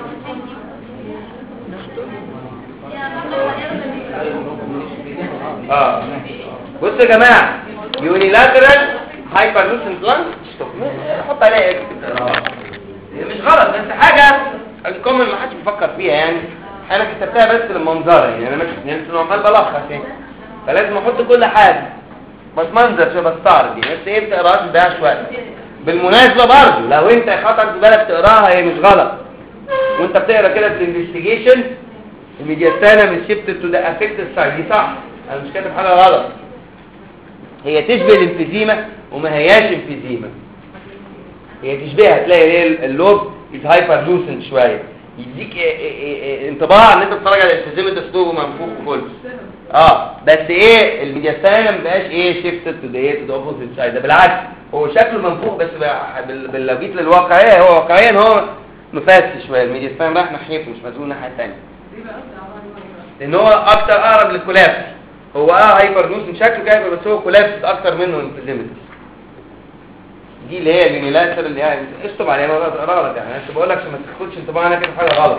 Speaker 1: بصوا يا جماعه يونيلاترال هايبر لوسنت لانج حط عليها اكس. مش غلط بس حاجه الكومن ما حدش بيفكر فيها يعني. انا كتبتها بس للمنظر يعني انا مش عمال بلخص يعني، فلازم احط كل حاجه بس منظر شبه بستعرض دي بس ايه بتقراها ده شويه. بالمناسبه برضه لو انت خطر في بالك تقراها هي مش غلط، وانت بتقرا كده في الانفستيجيشن الميدياستانا من شيفت تو ذا افكتد سايد دي صح، انا مش كاتب حاجه غلط. هي تشبه الانفيزيما وما هياش انفيزيما، هي تشبهها. تلاقي اللوب از هايبر لوسنت شويه، يديك انطباع ان انت بتتفرج على الانفيزيما اسلوبه منفوخ كله. بس ايه الميدياستانا ما بقاش ايه شيفتد تو ذا اوبوزيت سايد، ده بالعكس هو شكله منفوخ بس لو جيت للواقعيه هو واقعيا هو مفاسد شويه. الميدياستانا رايح ناحيته مش مزول الناحيه الثانيه، لان هو اكتر اقرب للكولابس. هو هايبر لوسنت شكله كده بس هو كولابس اكتر منه انفيزيما. دي اللي هي اليونيلاترال اللي يعني اشطب عليها غلط يعني. انا بقول لك ما تاخدش انطباع انا كده حاجه غلط.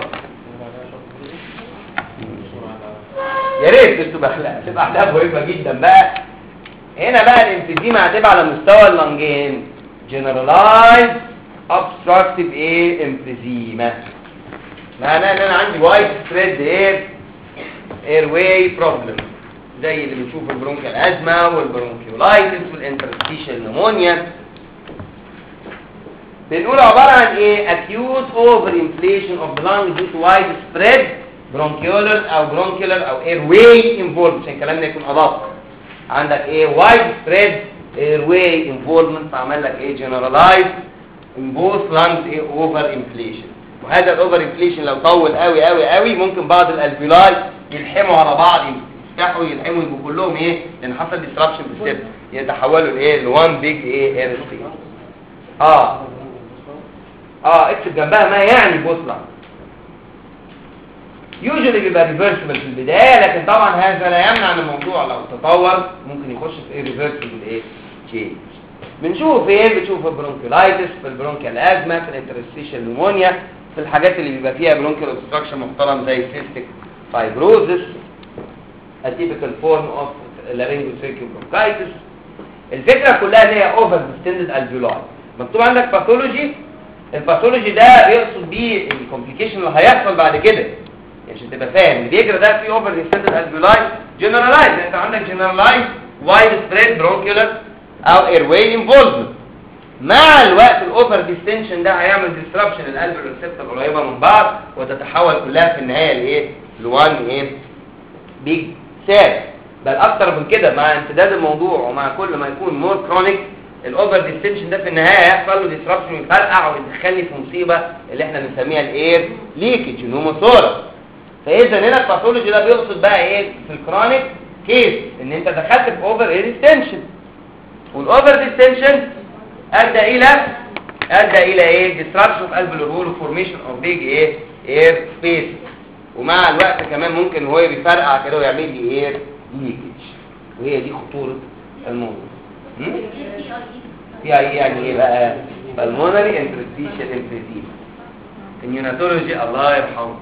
Speaker 1: يا ريت تبقى احلام مهمه جدا بقى. هنا بقى الانفيزيما هتبقى على مستوى اللنجين جنرالايز obstructive ايه انفيزيما، معناه ان انا عندي وايد سبريد اير واي بروبلم زي اللي بنشوفه البرونكيال ازمه والبرونكيولايتس والانترستيشال نمونيا. بنقول عباره عن ايه acute over inflation of the lung due to widespread bronchiolar او bronchial او airway involvement عشان كلامنا يكون ادق. عندك ايه widespread airway involvement فعمل لك ايه generalized in both lungs ايه over inflation. وهذا الاوفر انفليشن لو طول قوي قوي قوي ممكن بعض الالفيولاي يلحموا على بعض، يفتحوا يلحموا يبقوا كلهم ايه لان حصل disruption في السيب يتحولوا لايه لوان بيج ايه اير سبيس. اكتب جنبها ما يعني بوصله. يوجولي بيبقى ريفرسبل في البدايه، لكن طبعا هذا لا يمنع ان الموضوع لو تطور ممكن يخش في ريفرسبل ايه تشينج. بنشوف ايه؟ بنشوف البرونكيولايتس في البرونكيال ازمه في الانترستيشال نمونيا في الحاجات اللي بيبقى فيها برونكيال اوبستراكشن محترم زي سيستيك فايبروزس اتيبيكال فورم اوف لارينجوسيركيو برونكايتس. الفكره كلها ان هي اوفر ديستندد الفيولاي. مكتوب عندك باثولوجي، الباثولوجي ده بيقصد بيه الكومبليكيشن اللي هيحصل بعد كده يعني عشان تبقى فاهم. اللي بيجرى ده في اوفر ديستندد الفيولاي جنرالايز، انت عندك جنرالايز وايد سبريد برونكيولار او ايرواي انفولفمنت. مع الوقت الاوفر ديستنشن ده هيعمل ديستربشن القلب والريسبتور قريبه من بعض وتتحول كلها في النهايه لايه؟ لوان ايه؟ بيج ساد. بل اكتر من كده مع امتداد الموضوع ومع كل ما يكون مور كرونيك الاوفر ديستنشن ده في النهايه هيحصل له ديسربشن ويفرقع ويدخلني في مصيبه اللي احنا بنسميها الاير ليكج نوموثوركس. فاذا هنا الباثولوجي ده بيقصد بقى ايه في الكرونيك كيس ان انت دخلت في اوفر اير ديستنشن، والاوفر ديستنشن ادى الى ايه ديستربشن اوف الفيولار وفورميشن اوف بيج ايه اير سبيس، ومع الوقت كمان ممكن هو بيفرقع كده ويعمل لي اير ليكج. وهي دي خطوره الموضوع. في يعني ايه بقى pulmonary interstitial emphysema. النيوناتولوجي الله يرحمه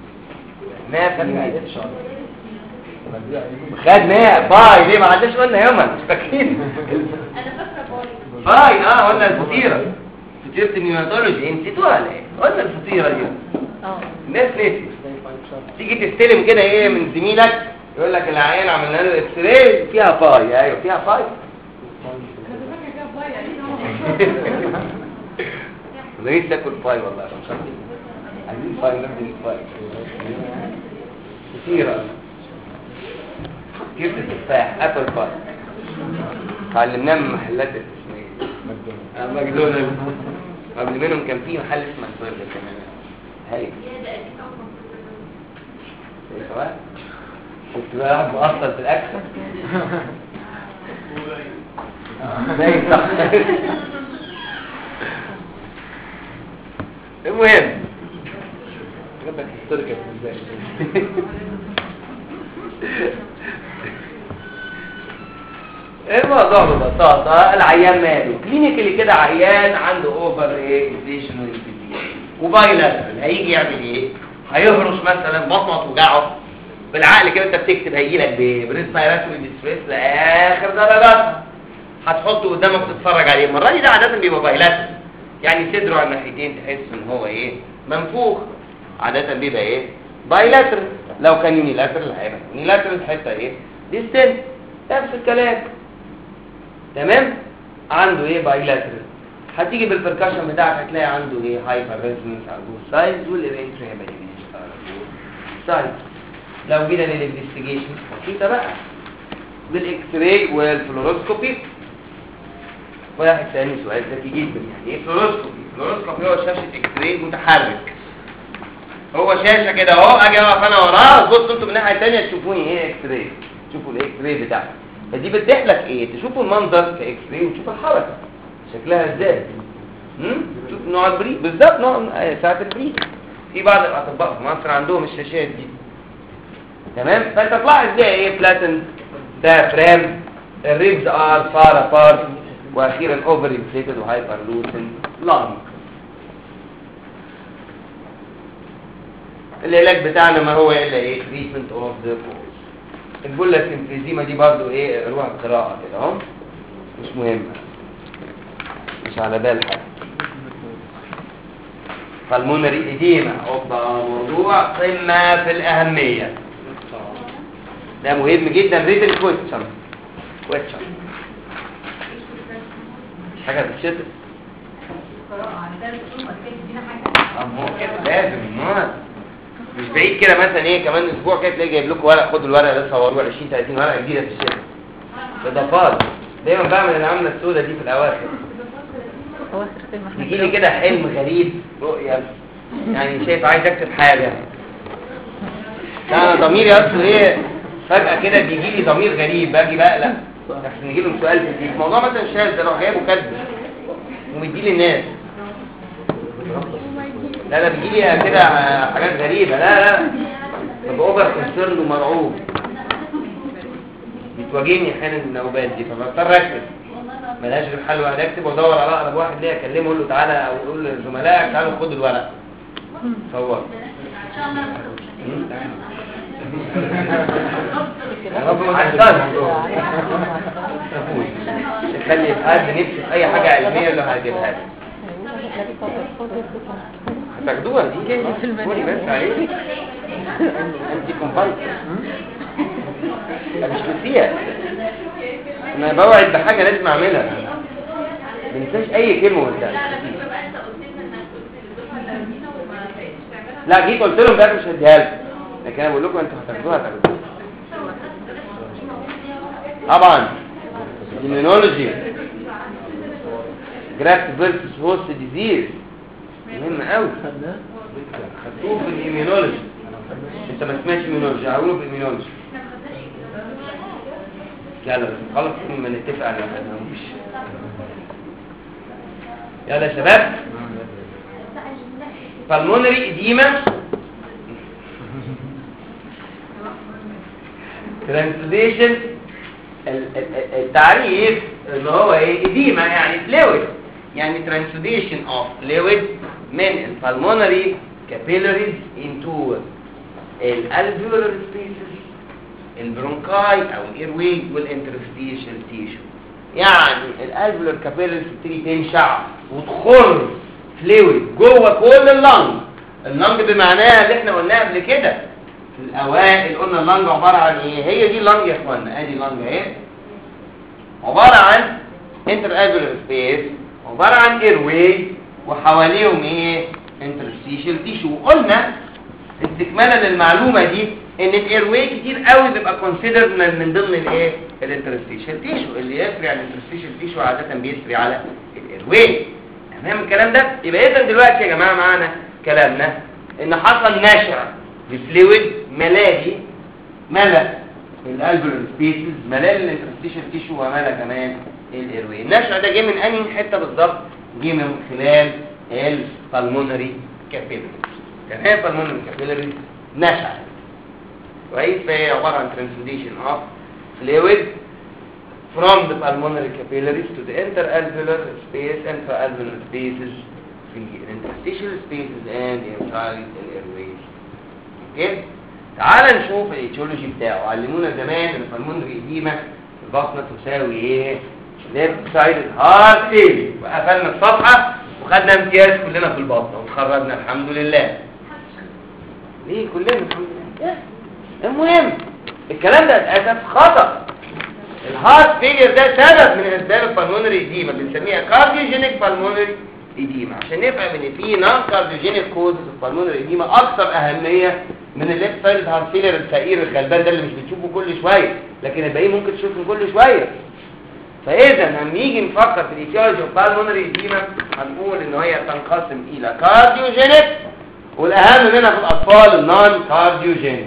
Speaker 1: خدناها باي ليه ما عندناش قلنا يوما مش فاكرين
Speaker 3: انا فاكره باي
Speaker 1: قلنا الفطيره فطيره النيوناتولوجي نسيتوها ولا ايه؟ قلنا الفطيره دي الناس نسيت. تيجي تستلم كده ايه من زميلك يقول لك العيان عملنا له اكس راي فيها باي. ايوه فيها باي. ليه تاكل باي والله مش عايزين باي ناكل باي كتيرة كيف التفاح ابل باي علمناه من محلات التسمية ماكدونالدز. قبل منهم كان في محل اسمه البرجر كمان هاي سواء كنت بقى مقصر في الاكل باين صح. المهم جنبك التركه ازاي الموضوع ببساطه العيان ماله كلينيكالي كده عيان عنده اوفر ايه انفليشن وبايلاترال. هيجي يعمل ايه؟ هيهرش مثلا بطنه توجعه بالعقل كده انت بتكتب هيجي لك بريسبيراتوري ديستريس لاخر درجاتها هتحطه قدامك تتفرج عليه. المره دي ده عاده بيبقى بايلاترال يعني صدره على الناحيتين تحس ان هو ايه منفوخ. عاده بيبقى ايه بايلاترال. لو كان يونيلاترال هيبقى يونيلاترال حته ايه ديستنت نفس الكلام تمام. عنده ايه بايلاترال. هتيجي بالبركشن بتاعك هتلاقي عنده ايه هايبر ريزونانس على البوث سايدز والارينتري هيباتيتس على البوث سايدز. لو جينا للانفستيجيشن بسيطه بقى بالاكس راي والفلوروسكوبي. واحد ثاني سؤال ذكي جدا يعني ايه فلوروسكوبي؟ فلوروسكوبي هو شاشه اكس راي متحرك. هو شاشه كده اهو اجي اقف انا وراه بصوا انتوا من الناحيه الثانيه تشوفوني ايه اكس راي تشوفوا الاكس راي بتاعتي. فدي بتتيح لك ايه تشوفوا المنظر كاكس راي وتشوف الحركه شكلها ازاي. شوف نوع البريد بالظبط نوع ساعه البريد. في بعض الاطباء في مصر عندهم الشاشات دي تمام. فانت تلاحظ ازاي ايه فلاتن دايفرام الريبز ار فار ابارت واخيرا اوفر انفليتد وهايبر لوسن لانج. العلاج بتاعنا ما هو الا ايه تريتمنت اوف ذا كوز. البولس انفيزيما دي برضو ايه روح قراءه كده اهو مش مهمه مش على بال حد. فالمونري اديما موضوع قمه في الاهميه ده مهم جدا. ريد الكويتشن حاجه في الشتاء لازم مش بعيد كده مثلا ايه كمان اسبوع كده تلاقي جايب لكم ورق. خدوا الورقه ده صوروه 20 30 ورقه جديده في الشتاء اضافات. دايما بعمل العمله السوداء دي في الاواخر. يجي لي كده حلم غريب رؤيه يعني شايف عايز اكتب حاجه. لا انا ضميري اصله ايه فجاه كده بيجي لي ضمير غريب باجي بقلق عشان يجي لهم سؤال في موضوع مثلا شاذ ده اروح جايبه كاتبه ومديه للناس. لا بيجي لي كده حاجات غريبه. لا ببقى اوفر كونسيرن ومرعوب بتواجهني احيانا النوبات دي فبضطر اكتب ملهاش غير حل واحد اكتب وادور على اقرب واحد ليا اكلمه اقول له تعالى او اقول لزملائك تعالوا خدوا الورق صور خلي حد نفسه في اي حاجه علميه اللي هجيبها لك هتاخدوها دي قولي بس عليه انت كومبايت مش نسيها. انا بوعد بحاجه لازم اعملها ما ننساش اي كلمه قلتها. لا جيت قلت لهم بقى مش هديها لكم لكن انا بقول لكم انتوا هتاخدوها طبعا immunology جرافت فيرسس هوست ديزيز مهم قوي خدوه في الإيميونولوجي. انت ما سمعتش إيميونولوجي، هقوله في الإيميونولوجي. يلا بس خلص ما نتفق على مش. يلا يا شباب، pulmonary edema translation. التعريف اللي هو ايه؟ edema يعني fluid، يعني translation of fluid من الpulmonary capillaries into الالفيولار spaces، البرونكاي او الايرواي والانترستيشال تيشو. يعني الالفيولار كابيلاريز بتبتدي تنشع وتخر فلويد جوه كل اللنج بمعناها اللي احنا قلناها قبل كده في الاوائل. قلنا اللنج عباره عن ايه؟ هي دي اللنج يا اخوانا، ادي اللنج اهي، عباره عن انتر الفيولار سبيس، عباره عن ايرواي وحواليهم ايه؟ انترستيشال تيشو. وقلنا استكمالا للمعلومه دي ان الايرواي كتير قوي بيبقى كونسيدر من ضمن الايه؟ الانترستيشال تيشو. اللي يسري على الانترستيشال تيشو عاده بيسري على الايرواي. تمام الكلام ده؟ يبقى اذا دلوقتي يا جماعه معانا كلامنا ان حصل نشع لفلويد ملاهي، ملا الالفيولار سبيسز، ملا الانترستيشال تيشو، وملا كمان الايرواي. النشع ده جه من انهي حته بالظبط؟ جه من خلال البلمونري كابيلاريز. تمام، البلمونري كابيلاريز نشع كويس، فهي عباره عن translation of fluid from the pulmonary capillaries to the interalveolar space and intra-alveolar spaces في interstitial spaces and inside the airways. اوكي، تعال نشوف الايتيولوجي بتاعه. علمونا زمان ان البلمونري اديما البطنه تساوي ايه؟ left sided heart failure، وقفلنا الصفحه وخدنا امتياز كلنا في البطنه وتخرجنا الحمد لله. ليه كلنا الحمد لله؟ المهم الكلام ده اساس خطأ. الهارت فيلير ده سبب من اسباب البلمونري اديما، بنسميها كارديوجينيك بالمونري اديما، عشان نفهم ان في نون كارديوجينيك كوزز البلمونري اديما اكثر اهميه من الليفت سايد هارت فيلير الفقير الغلبان ده اللي مش بتشوفه كل شويه، لكن الباقيين ممكن تشوفهم كل شويه. فاذا لما نيجي نفكر في الايتيولوجي اوف بالمونري اديما هنقول ان هي تنقسم الى كارديوجينيك، والاهم منها في الاطفال النون كارديوجينيك.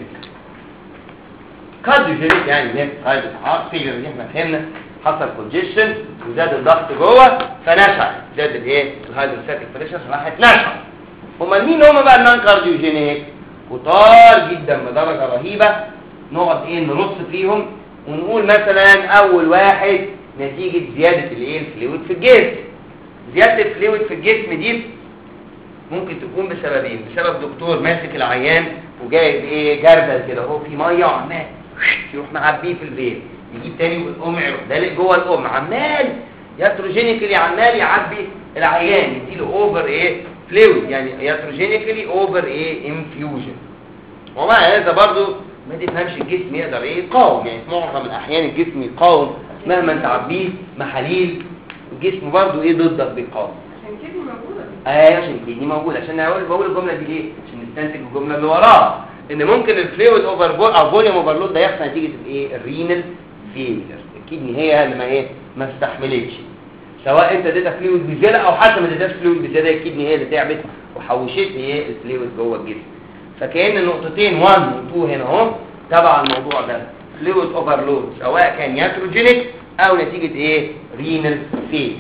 Speaker 1: كارديوجينيك يعني ليفت سايد هارت فيلير اللي احنا فهمنا حصل كونجيشن وزاد الضغط جوه فنشع، زاد الايه؟ الهايدروستاتيك بريشر راحت نشع. امال مين هم بقى النون كارديوجينيك؟ كتار جدا بدرجه رهيبه، نقعد ايه نرص فيهم ونقول مثلا اول واحد نتيجه زياده الايه؟ الفلويد في الجسم. زياده الفلويد في الجسم دي ممكن تكون بسببين: بسبب دكتور ماسك العيان وجايب ايه؟ جردل كده اهو في ميه وعمال يروح معبيه في البيت، يجيب تاني والام يروح دالق جوه الام عمال ياتروجينيكلي عمال يعبي العيان، يديله اوفر ايه؟ فلويد، يعني ياتروجينيكلي اوفر ايه؟ انفيوجن. ومع هذا برضو ما تفهمش الجسم يقدر ايه؟ يقاوم، يعني في معظم الاحيان الجسم يقاوم مهما تعبيه محاليل، الجسم برضو ايه؟ ضدك بيقاوم.
Speaker 2: عشان كده موجوده.
Speaker 1: عشان كده موجوده. عشان بقول الجمله دي ليه؟ عشان نستنتج الجمله اللي وراها ان ممكن الفلويد اوفر او فوليوم اوفرلود ده يحصل نتيجه الايه؟ الرينال فيلير. الكدني هي اللي ما استحملتش، سواء انت اديتها فلويد بزياده او حتى ما اديتهاش فلويد بزياده، الكدني هي اللي تعبت وحوشت ايه؟ الفلويد جوه الجسم. فكأن النقطتين 1 و 2 هنا اهو تبع الموضوع ده، فلويد اوفرلود سواء كان ياتروجينيك او نتيجه ايه؟ رينال فيلير.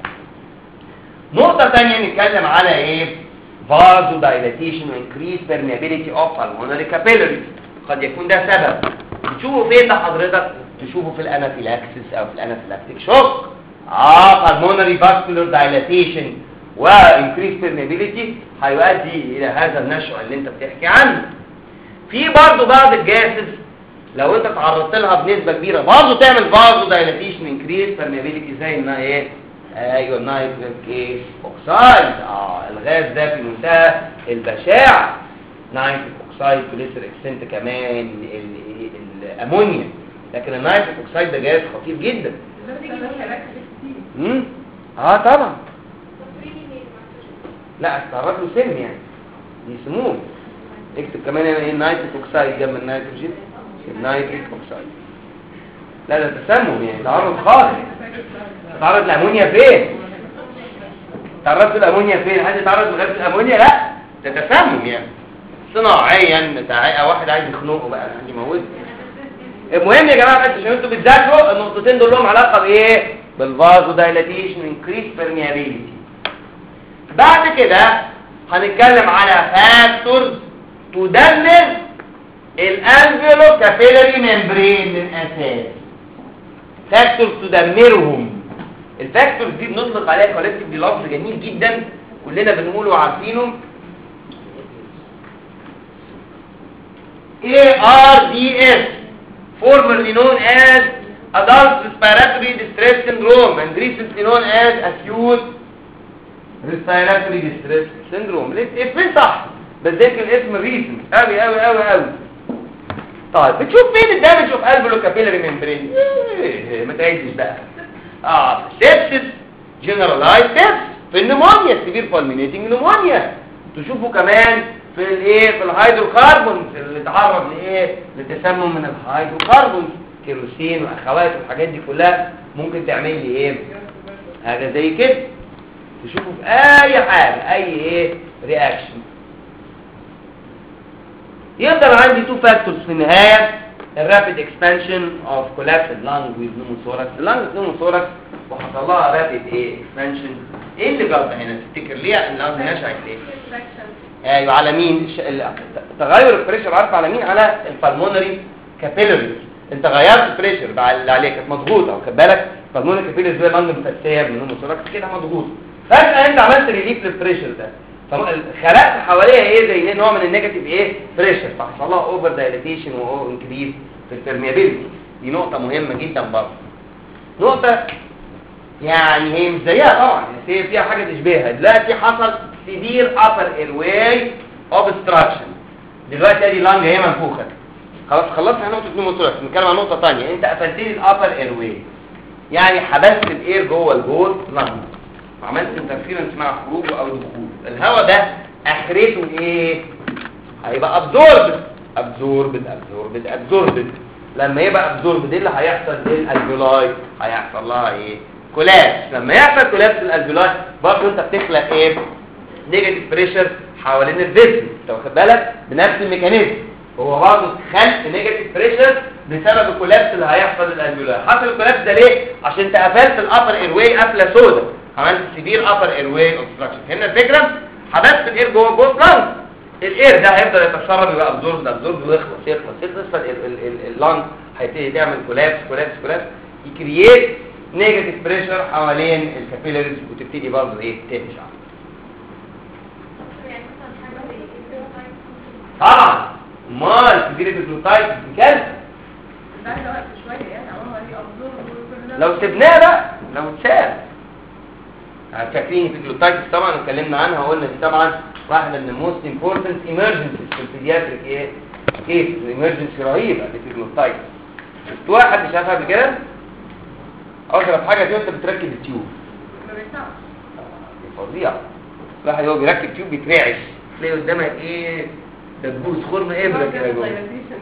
Speaker 1: نقطه ثانيه نتكلم على ايه؟ vasodilation increase permeability of pulmonary capillaries. قد يكون ده سبب. تشوفه فين ده حضرتك؟ تشوفه في الانافيلاكسس او في الانافيلاكتيك شوك. pulmonary vascular dilatation و increase permeability هيؤدي الى هذا النشع اللي انت بتحكي عنه. في برضه بعض الجاسز لو انت تعرضت لها بنسبه كبيره برضه تعمل vasodilation increase permeability زي ما ايه؟ ايوه النيتريك اوكسايد. الغاز ده في منتهى البشاعه، نيتريك اوكسايد بليسر اكسنت كمان الامونيا، لكن النيتريك اوكسايد ده غاز خطير جدا. طبعا لا استعرض له سم، يعني دي سموم. اكتب كمان ايه؟ النيتريك اوكسايد جنب النيتروجين، النيتريك اوكسايد. لا ده تسمم، يعني تعرض خاطر. تعرض الامونيا فين؟ تعرضت الامونيا فين؟ حد يتعرض لغايه الامونيا؟ لا، ده تسمم يعني صناعيا بتاع واحد عايز يخنقه بقى عايز يموته. المهم يا جماعه بس عشان انتوا بتذاكروا النقطتين دول لهم علاقه بايه؟ بالفازو دايلاتيشن انكريس بيرميابيليتي. بعد كده هنتكلم على فاكتورز تدمر الالفيولو كابيلاري ممبرين من اساس. فاكتورز تدمرهم. الفاكتورز دي بنطلق عليها كولكتيف، دي لفظ جميل جدا كلنا بنقوله وعارفينه. ARDS formerly known as adult respiratory distress syndrome and recently known as acute respiratory distress syndrome. الاسم صح بس ذاك الاسم ريسنت قوي قوي قوي قوي. طيب بتشوف فين الدامج اوف الفيولو كابيلاري ممبرين؟ ما تعيدش بقى. سيبسس جنرالايز سيبس، في النمونيا سيفير فالمينيتنج نمونيا، تشوفوا كمان في الايه في الهيدروكربونز اللي اتعرض لايه لتسمم من الهيدروكربونز، كيروسين واخوات والحاجات دي كلها ممكن تعمل لي ايه حاجه زي كده. تشوفوا في اي حاجه اي ايه رياكشن. يفضل عندي تو فاكتورز في النهايه: الرابيد اكسبانشن اوف كولابسد لانج ويز نوموثوركس. اللانج نوموثوركس وحصل لها رابيد ايه اكسبانشن. ايه اللي جرى هنا؟ تفتكر ليه اللانج نشأت ليه؟ ايوه على مين؟ تغير البريشر عارف على مين؟ على البلمونري كابيلاريز. انت غيرت البريشر اللي عليك كانت مضغوطه، واخد بالك؟ البلمونري كابيلاريز زي اللانج متسيه من النوموثوركس كده مضغوط، فجاه انت عملت ريليف للبريشر ده، فخلقت حواليها ايه زي نوع من النيجاتيف ايه بريشر، فحصل لها اوفر دايليتيشن واو انكريز في البرميابيلتي. دي نقطه مهمه جدا برضه. نقطه يعني هي مش زيها طبعا، هي فيها حاجه تشبهها. دلوقتي حصل سيفير ابر ايرواي اوبستراكشن، دلوقتي ادي لانج هي منفوخه. خلاص خلصنا نقطه نيموثوركس، نتكلم عن نقطه ثانيه. انت قفلت لي الابر ايرواي، يعني حبست الاير جوه الجول لانج، وعملت انترفيرنس مع خروجه او دخوله. الهواء ده اخرته ايه؟ هيبقى ابزوربد. لما يبقى ابزوربد ايه اللي هيحصل للالفيولاي؟ هيحصل لها ايه؟ كولابس. لما يحصل كولابس الالفيولاي برضه انت بتخلق ايه؟ نيجاتيف بريشر حوالين الفيسل. انت واخد بالك بنفس الميكانيزم، هو برضه خلق نيجاتيف بريشر بسبب الكولابس اللي هيحصل للالفيولاي. حصل الكولابس ده ليه؟ عشان انت قفلت الابر ايرواي قفله سودا، عملت سيفير ابر ايرواي اوبستراكشن. هنا الفكره حبست الاير جوه لانج، الاير ده هيفضل يتسرب يبقى ابزورب ويخلص اللانج هيبتدي تعمل كولابس يكرييت نيجاتيف بريشر حوالين الكابيلاريز وتبتدي برضه ايه تنشع. طبعا امال سيفير فيبروتايتس كده
Speaker 2: ده وقت شويه يعني عمره دي ابزورب
Speaker 1: لو سيبناه بقى، لو اتساب. فاكرين فيبروتايتس طبعا اتكلمنا عنها وقلنا دي طبعا واحده من الموست امبورتنت ايمرجنسيز في البيدياتريك ايه كيس، ايمرجنسي رهيبه الفيبروتايتس. شفتوها حد شافها قبل كده؟ اغرب حاجه دي وانت بتركب التيوب فظيع. الواحد هو بيركب تيوب بيترعش تلاقي قدامك ايه دبوس خرم ابره كده جوه.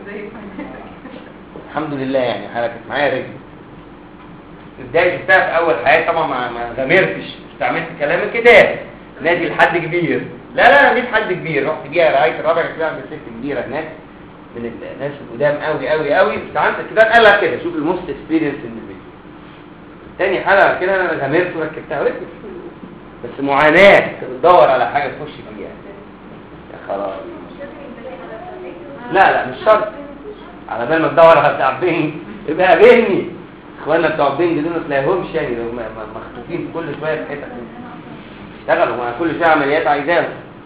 Speaker 1: الحمد لله يعني حركت معايا رجلي. ازاي شفتها في اول حياتي طبعا ما غامرتش، استعملت كلام الكتاب نادي لحد كبير. لا نادي لحد كبير، رحت بيها رعايه الرابع كده عند ست كبيره هناك من الناس القدام قوي استعملت الكتاب قال لك كده شوف الموست اكسبيرينس انديفيديوال. تاني حلقه كده انا غامرت وركبتها بس معاناه بتدور على حاجه تخش فيها يا خلاص. لا مش شرط، على بال ما تدور على بتاع بينج يبقى قابلني. اخواننا بتوع بينج دول ما تلاقيهمش يعني لو مخطوفين كل شويه في حته اشتغلوا مع كل شويه عمليات عايزاهم.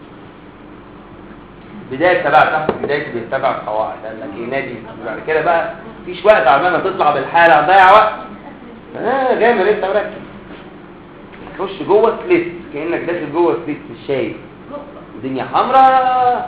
Speaker 1: بدايه تبع بيتبع القواعد، قال لك ايه نادي بعد كده بقى مفيش وقت على ما تطلع بالحاله هتضيع وقت. غامر انت مركز تخش جوه سليت كانك داخل جوه سليت في الشاي، الدنيا حمراء.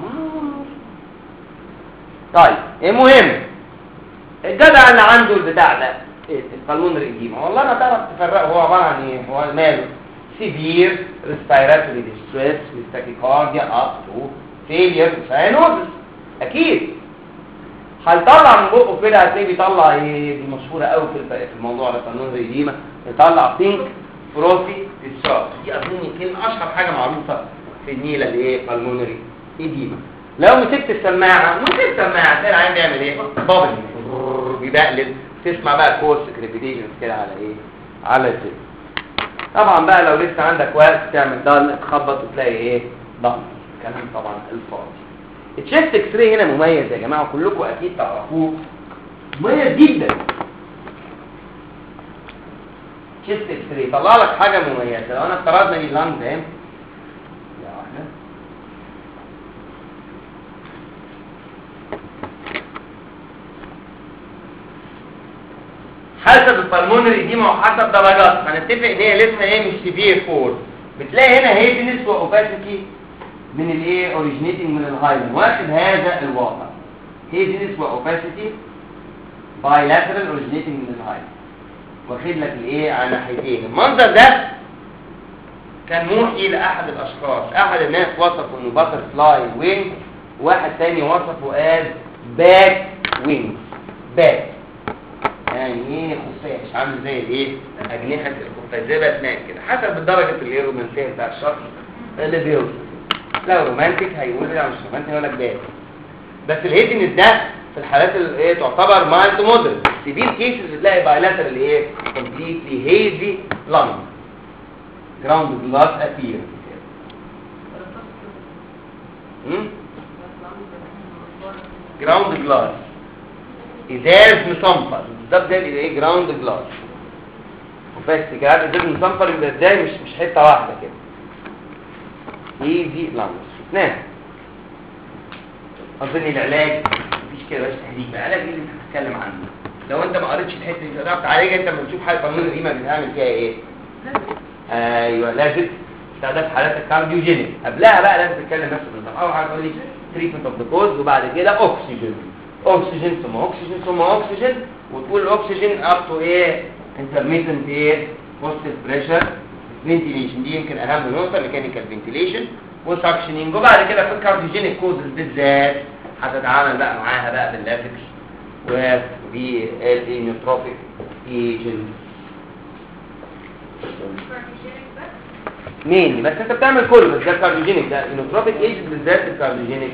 Speaker 1: طيب المهم الجدع اللي عنده البتاع ده البلمونري إديما، والله ما تعرف تفرقه هو عباره عن ايه. هو ماله سيفير ريسبيراتوري ديستريس وستاكيكارديا اب تو فيلير ساينوزس. اكيد هيطلع من بقه كده هتلاقيه بيطلع ايه، دي مشهوره قوي في الموضوع ده البلمونري إديما، يطلع بينك فروثي discharge. دي اظن يمكن اشهر حاجه معروفه في النيله اللي ايه بالمونري ايديما. لو مسكت السماعه تلاقي العين بيعمل ايه؟ بابل بيبقلب، تسمع بقى كورس كريبيتيشن كده على ايه؟ على الزيت. طبعا بقى لو لسه عندك وقت تعمل ضل تخبط وتلاقي ايه؟ ضل. كلام طبعا الفاضي. التشيست اكس راي هنا مميز يا جماعه وكلكم اكيد تعرفوه، مميز جدا. تشيست اكس راي طلع لك حاجه مميزه. لو انا افترضنا دي اللانج ده حسب البلمونري دي وحسب درجات، هنتفق ان هي لسه ايه؟ مش سيفير فور. بتلاقي هنا هيدنس واوباسيتي من الايه؟ اوريجينيتنج من الهايلن، واخد هذا الوضع هيدنس واوباسيتي بايلاترال اوريجينيتنج من الهايلن، واخد لك الايه؟ على ناحيتين. المنظر ده كان موحي لاحد الاشخاص، احد الناس وصفه انه باتر فلاي وينج، واحد تاني وصفه از باك وينج. باك يعني ايه؟ خفاش، عامل زي الايه؟ اجنحه الخفاش، زي باتمان كده، حسب درجه الايه؟ الرومانسيه بتاع الشخص اللي بيوصف. لو رومانتيك هيقول لا، مش رومانتيك هيقول لك باك. بس الهيدنس ده في الحالات اللي ايه؟ تعتبر مايلد مودريت. سيفير كيسز بتلاقي بايلاترال ايه؟ كومبليتلي هيزي لانج، جراوند جلاس ابير. جراوند جلاس ازاز مصنفر، بالظبط ده ايه؟ جراوند جلاس. وبس كده ازاز مصنفر يبقى ازاي؟ مش حته واحده كده. ايزي لانج. نعم. اظن العلاج مفيش كده، بس تهديك بقى. العلاج اللي انت هتتكلم عنه لو انت ما قريتش الحته دي تقدر تعالجها. انت لما تشوف حاله قانون القيمه بتعمل فيها ايه؟ ايوه لازم استعداد حالات الكارديوجينيك. قبلها بقى لازم تتكلم نفس النظام. اول حاجه تقول لي تريتمنت اوف ذا كوز، وبعد كده اوكسجين ثم اوكسجين ثم اوكسجين، وتقول الاكسجين اب تو ايه؟ انترميتنت ايه؟ بوزيتيف بريشر فنتيليشن. دي يمكن اهم نقطه، ميكانيكال فنتيليشن وسكشنينج. وبعد كده في الكارديوجينيك كوزز بالذات هتتعامل بقى معاها بقى باللافكس وبالنيوتروبيك ايجنت مين. بس انت بتعمل كله، بس ده الكارديوجينيك، ده النيوتروبيك ايجنت بالذات الكارديوجينيك.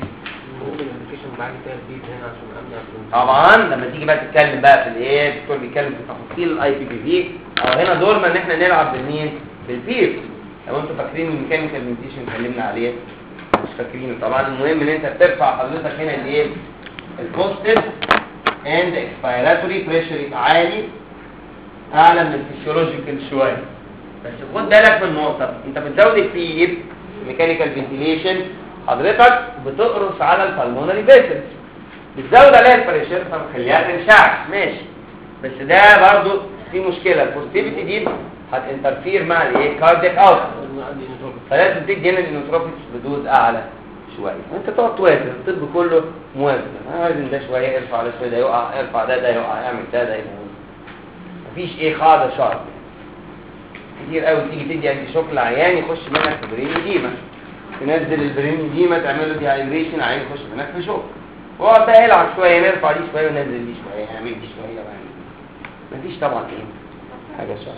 Speaker 1: طبعا لما تيجي بقى تتكلم بقى في الايه؟ الدكتور بيتكلم في تفاصيل الاي بي في، او هنا دورنا ان احنا نلعب بالمين؟ بالبير. لو انتوا فاكرين الميكانيكال فنتيليشن اتكلمنا عليه، مش فاكرينه طبعا. المهم ان انت بترفع حضرتك هنا الايه؟ البوزيتيف اند اكسبيراتوري بريشر يبقى عالي، اعلى من الفسيولوجيكال شويه. بس خد بالك من نقطه، انت بتزود البير ميكانيكال فنتيليشن، حضرتك بتقرص على البلمونري فيسلز، بتزود عليها البريشر فمخليها تنشعش، ماشي. بس ده برضو في مشكله، البوزيتيفيتي دي هتنترفير مع الايه؟ كاردياك اوت، فلازم تدي هنا النيوتروبيكس بدوز اعلى شويه. وانت تقعد توازن، الطب كله موازنه، وازن ده شويه، ارفع ده شويه، ده يقع، ارفع ده يقع، اعمل ده يبوظ. مفيش ايه؟ قاعده شرط. كتير قوي تيجي تدي انتي شوك لعيان يخش منك في برين ديما، تنزل البرين ديما، تعمل له ديهايدريشن، عيان يخش منك في شوك. واقعد بقى يلعب شويه، نرفع دي شويه وننزل دي شويه، نعمل دي شويه ونعمل. مفيش طبعا ايه؟ حاجه شرط.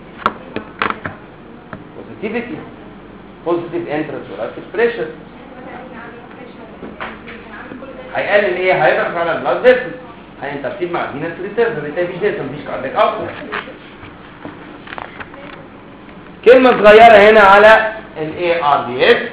Speaker 1: بوزيتيفيتي، بوزيتيف انتراتوراتيك بريشر هيقلل ايه؟ هيضغط على البلاد فيسل، هينترفير مع فينس ريتيرن، بالتالي مفيش ديسم، مفيش كاردياك اوتبوت. كلمه صغيره هنا على الاي ار دي اس،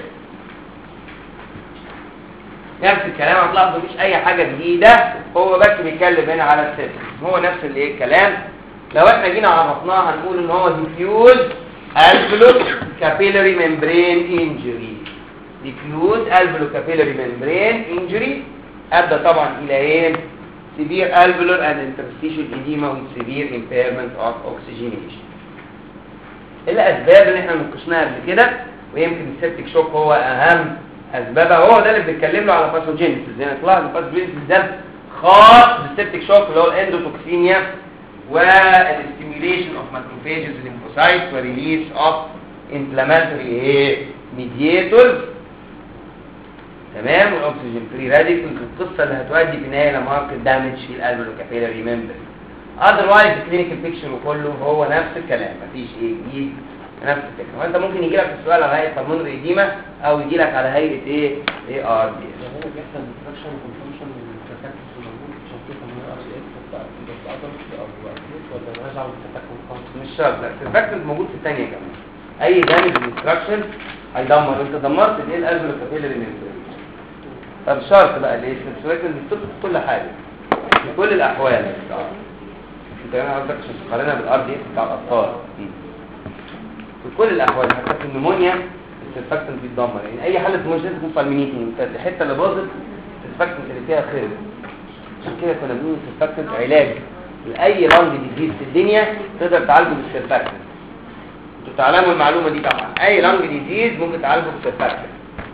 Speaker 1: نفس الكلام. هتلاحظوا مفيش اي حاجه جديده، هو بس بيتكلم هنا على السيستم، هو نفس الايه الكلام. لو احنا جينا عرفناه هنقول ان هو ديفيوز الفلو كابيلاري ممبرين انجري. ديفيوز الفلو كابيلاري ممبرين انجري ادى طبعا الى ايه؟ severe alveolar and interstitial edema with severe impairment of oxygenation. الاسباب اللي احنا ناقشناها قبل كده، ويمكن السيبتيك شوك هو اهم اسبابها، هو ده اللي بنتكلم له على باثوجينيسيس. زي ما طلع الباثوجينيسيس ده خاص بالسيبتيك شوك اللي هو الاندوتوكسينيا والاستيميوليشن اوف ماكروفاجز الليمفوسايت وريليس اوف انفلاماتوري ميدياتورز، تمام، والاكسجين فري راديكالز، القصه اللي هتؤدي في النهايه لماركت دامج في الالفيولو كابيلاري ممبرين. اذروايز الكلينيكال بيكتشر وكله هو نفس الكلام، مفيش ايه جديد نفس الفكره. وانت ممكن يجي لك السؤال على هيئه بالمونري ايديما او يجي لك على هيئه ايه ار دي اس.
Speaker 4: هو بيحصل ديستراكشن وكونسومشن والتكتس موجود عشان كده من ار اس بس ادلت او اكيوت ولا راجع للتكتس خالص؟
Speaker 1: مش شرط، لا السيرفاكتنت موجود في الثانيه كمان. اي دامج ديستراكشن هيدمر، انت دمرت الايه الالفيولار كابيلاري ميمبرين. طب شرط بقى الايه السيرفاكتنت بتدخل في كل حاجه في كل الاحوال. انت انا قصدك عشان تقارنها بالار دي اس بتاع الاطفال في كل الاحوال. حتى في النمونيا السيرفاكتنت بيتدمر، يعني اي حاله نمونيا تكون فالمينيتنج، انت الحته اللي باظت السيرفاكتنت اللي فيها خرب. عشان كده كنا بنقول السيرفاكتنت علاج لاي لانج ديزيز في الدنيا تقدر تعالجه بالسيرفاكتنت. انتوا تعلموا المعلومه دي طبعا، اي لانج ديزيز ممكن تعالجه بالسيرفاكتنت.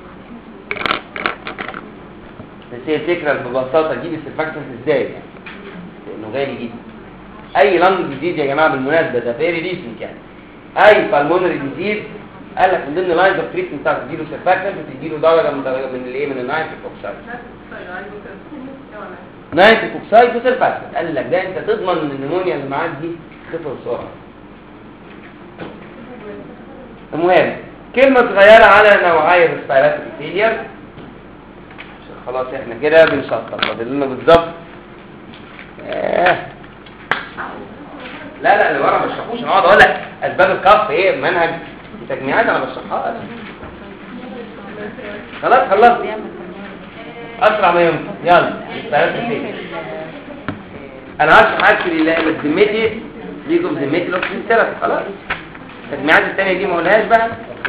Speaker 1: بس هي الفكره ببساطه تجيب السيرفاكتنت ازاي يعني، لانه غالي جدا. اي لانج ديزيز يا جماعه بالمناسبه ده فيري ريسنت يعني، اي بالمونري ديزيز قال لك من ضمن لاينز اوف تريتمنت بتاعته تديله سيرفاكتنت وتديله درجه من الايه من النايتريك اوكسايد. نايتريك اوكسايد وسيرفاكتنت قال لك ده انت تضمن ان النمونيا اللي معاك دي تخف بسرعه. المهم كلمه صغيره على نوعي الريسبيراتوري فيلير. خلاص احنا كده بنشطب، فاضل لنا بالظبط لا اللي ورا ما بشرحوش، انا اقعد اقول لك اسباب الكف ايه منهج تجميعات انا بشرحها لك. خلاص خلصت اسرع ما يمكن. يلا انا هشرح اكشلي ذمتي ليكم ذمتي الاوكسجين ثيرابي. خلاص التجميعات الثانيه دي ما قولهاش بقى.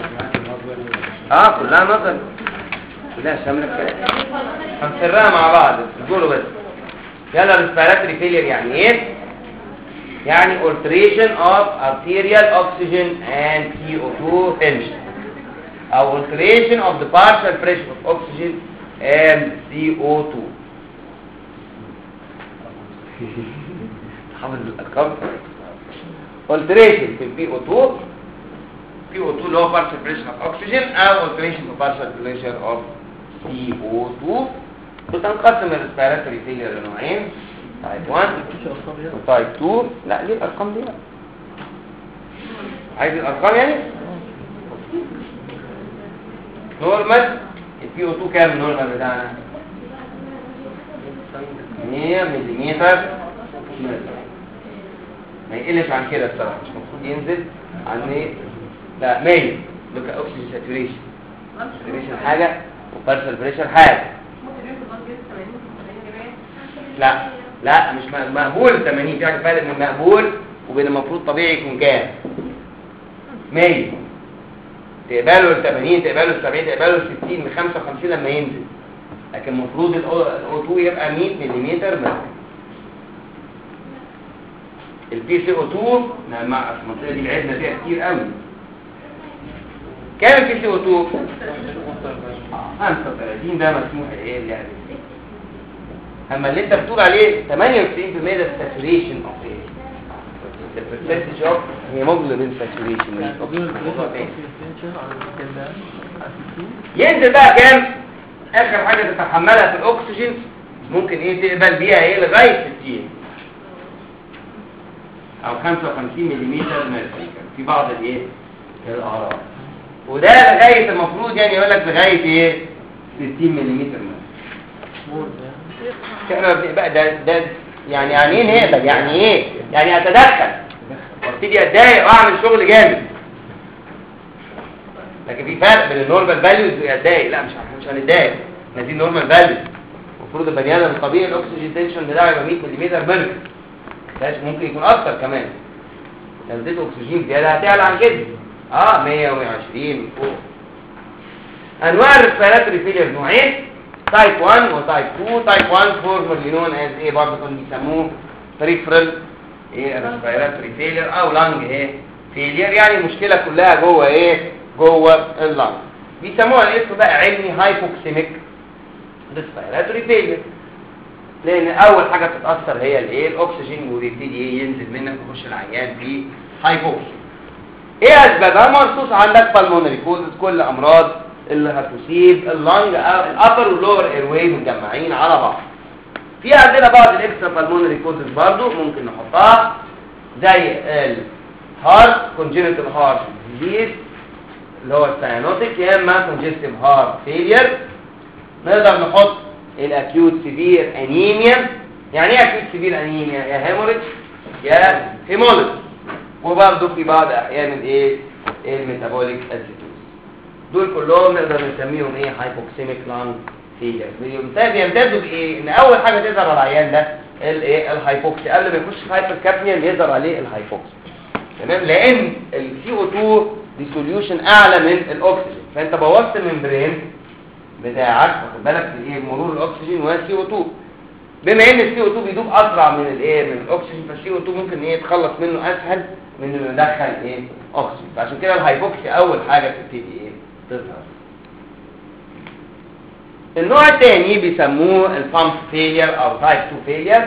Speaker 1: كلها نظر كلها شامله كده، هنسرها مع بعض قولوا بس. يلا ريسبيراتوري فيلير يعني ايه؟ يعني alteration of arterial oxygen and CO2 tension او alteration of the partial pressure of oxygen and CO2. حافظ الارقام. alteration في PO2 اللي هو partial pressure of oxygen او alteration في partial pressure of CO2. بتنقسم الريسبيراتوري فيلير لنوعين، تايب 1 وتايب 2. لا ليه الارقام دي بقى؟ عايز الارقام يعني؟ نورمال البي او 2 كام النورمال بتاعنا؟ 100 ملم ما يقلش عن كده الصراحه، مش المفروض ينزل عن ايه؟ لا 100. لوك اوكسجين ساتوريشن حاجه وبارشال بريشر حاجه. لا مش مقبول 80. في حاجه فرق بين المقبول وبين المفروض طبيعي يكون كام؟ 100 تقبله ال 80 تقبله ال 70 تقبله ال 60 ل 55 لما ينزل، لكن المفروض الاو 2 يبقى 100 ملم مركب. البي سي او 2 مع المنطقه دي لعبنا فيها كتير قوي. كام البي سي او 2؟ 35. ده مسموح ايه اللعبه؟ اما اللي انت بتقول عليه 98% ده ساتوريشن اوف ايه؟ the percentage of hemoglobin saturation. ينزل بقى كام؟ اخر حاجه تتحملها في الاكسجين ممكن ايه تقبل بيها ايه لغايه 60 او 55 ملم مركب في بعض الايه الاعراض، وده لغايه المفروض يعني يقول لك لغايه ايه 60 ملم مركب. احنا بقى ده يعني ايه نقبل؟ يعني ايه؟ يعني اتدخل وابتدي اتضايق واعمل شغل جامد. لكن في فرق بين النورمال فاليوز واتضايق. لا مش هنتضايق، احنا دي نورمال فاليوز. المفروض البني ادم الطبيعي الاكسجين تنشن بتاعه يبقى 100 ملم مركب، ممكن يكون اكتر كمان. لو اديت اكسجين زياده هتعلى عن كده 100 و120 فوق. انواع الريسبيراتوري فيلير نوعين، تايب 1 وتايب 2. تايب 1 فورمالي نون از ايه برضه كانوا بيسموه بريفرال ريسبيراتوري فيلير او لانج فيلير، يعني المشكله كلها جوه جوه اللانج. بيسموها الاسم بقى علمي هايبوكسيميك ريسبيراتوري فيلير، لان اول حاجه بتتاثر هي الاكسجين ويبتدي ينزل منك ويخش العيان في هايبوكسيا. ايه اسبابها؟ مرصوص عندك بالمونري كوزز، كل امراض اللي هتصيب اللانج الابر واللور ايرواي متجمعين على بعض. في عندنا بعض الاكسترا بالمونري كوزز برضو ممكن نحطها، زي الهارت كونجنتال هارت ديزيز اللي هو السيانوتيك، يا اما كونجستيف هارت فيلير. نقدر نحط الاكيوت سيفير انيميا. يعني ايه اكيوت سيفير انيميا؟ يا هيموريج يا هيموليز. وبرضه في بعض احيان الايه الميتابوليك اسيدوز. دول كلهم نقدر نسميهم ايه هايبوكسيميك لانج فيلير. بيمتازوا بايه؟ ان اول حاجه تظهر على العيان ده الايه الهايبوكسي. قبل ما يخش في هايبر كابنيا يظهر عليه الهايبوكسي، تمام؟ لان السي او 2 دي سوليوشن اعلى من الاكسجين، فانت بوظت الممبرين بتاعك، واخد بالك في ايه مرور الاكسجين والسي او 2. بما ان السي او 2 بيدوب اسرع من الايه من الاكسجين، فالسي او 2 ممكن ايه يتخلص منه اسهل من انه يدخل ايه اكسجين. فعشان كده الهايبوكسي اول حاجه تبتدي ايه تظهر. النوع الثاني بيسموه البامب فيلير او تايب 2 فيلير،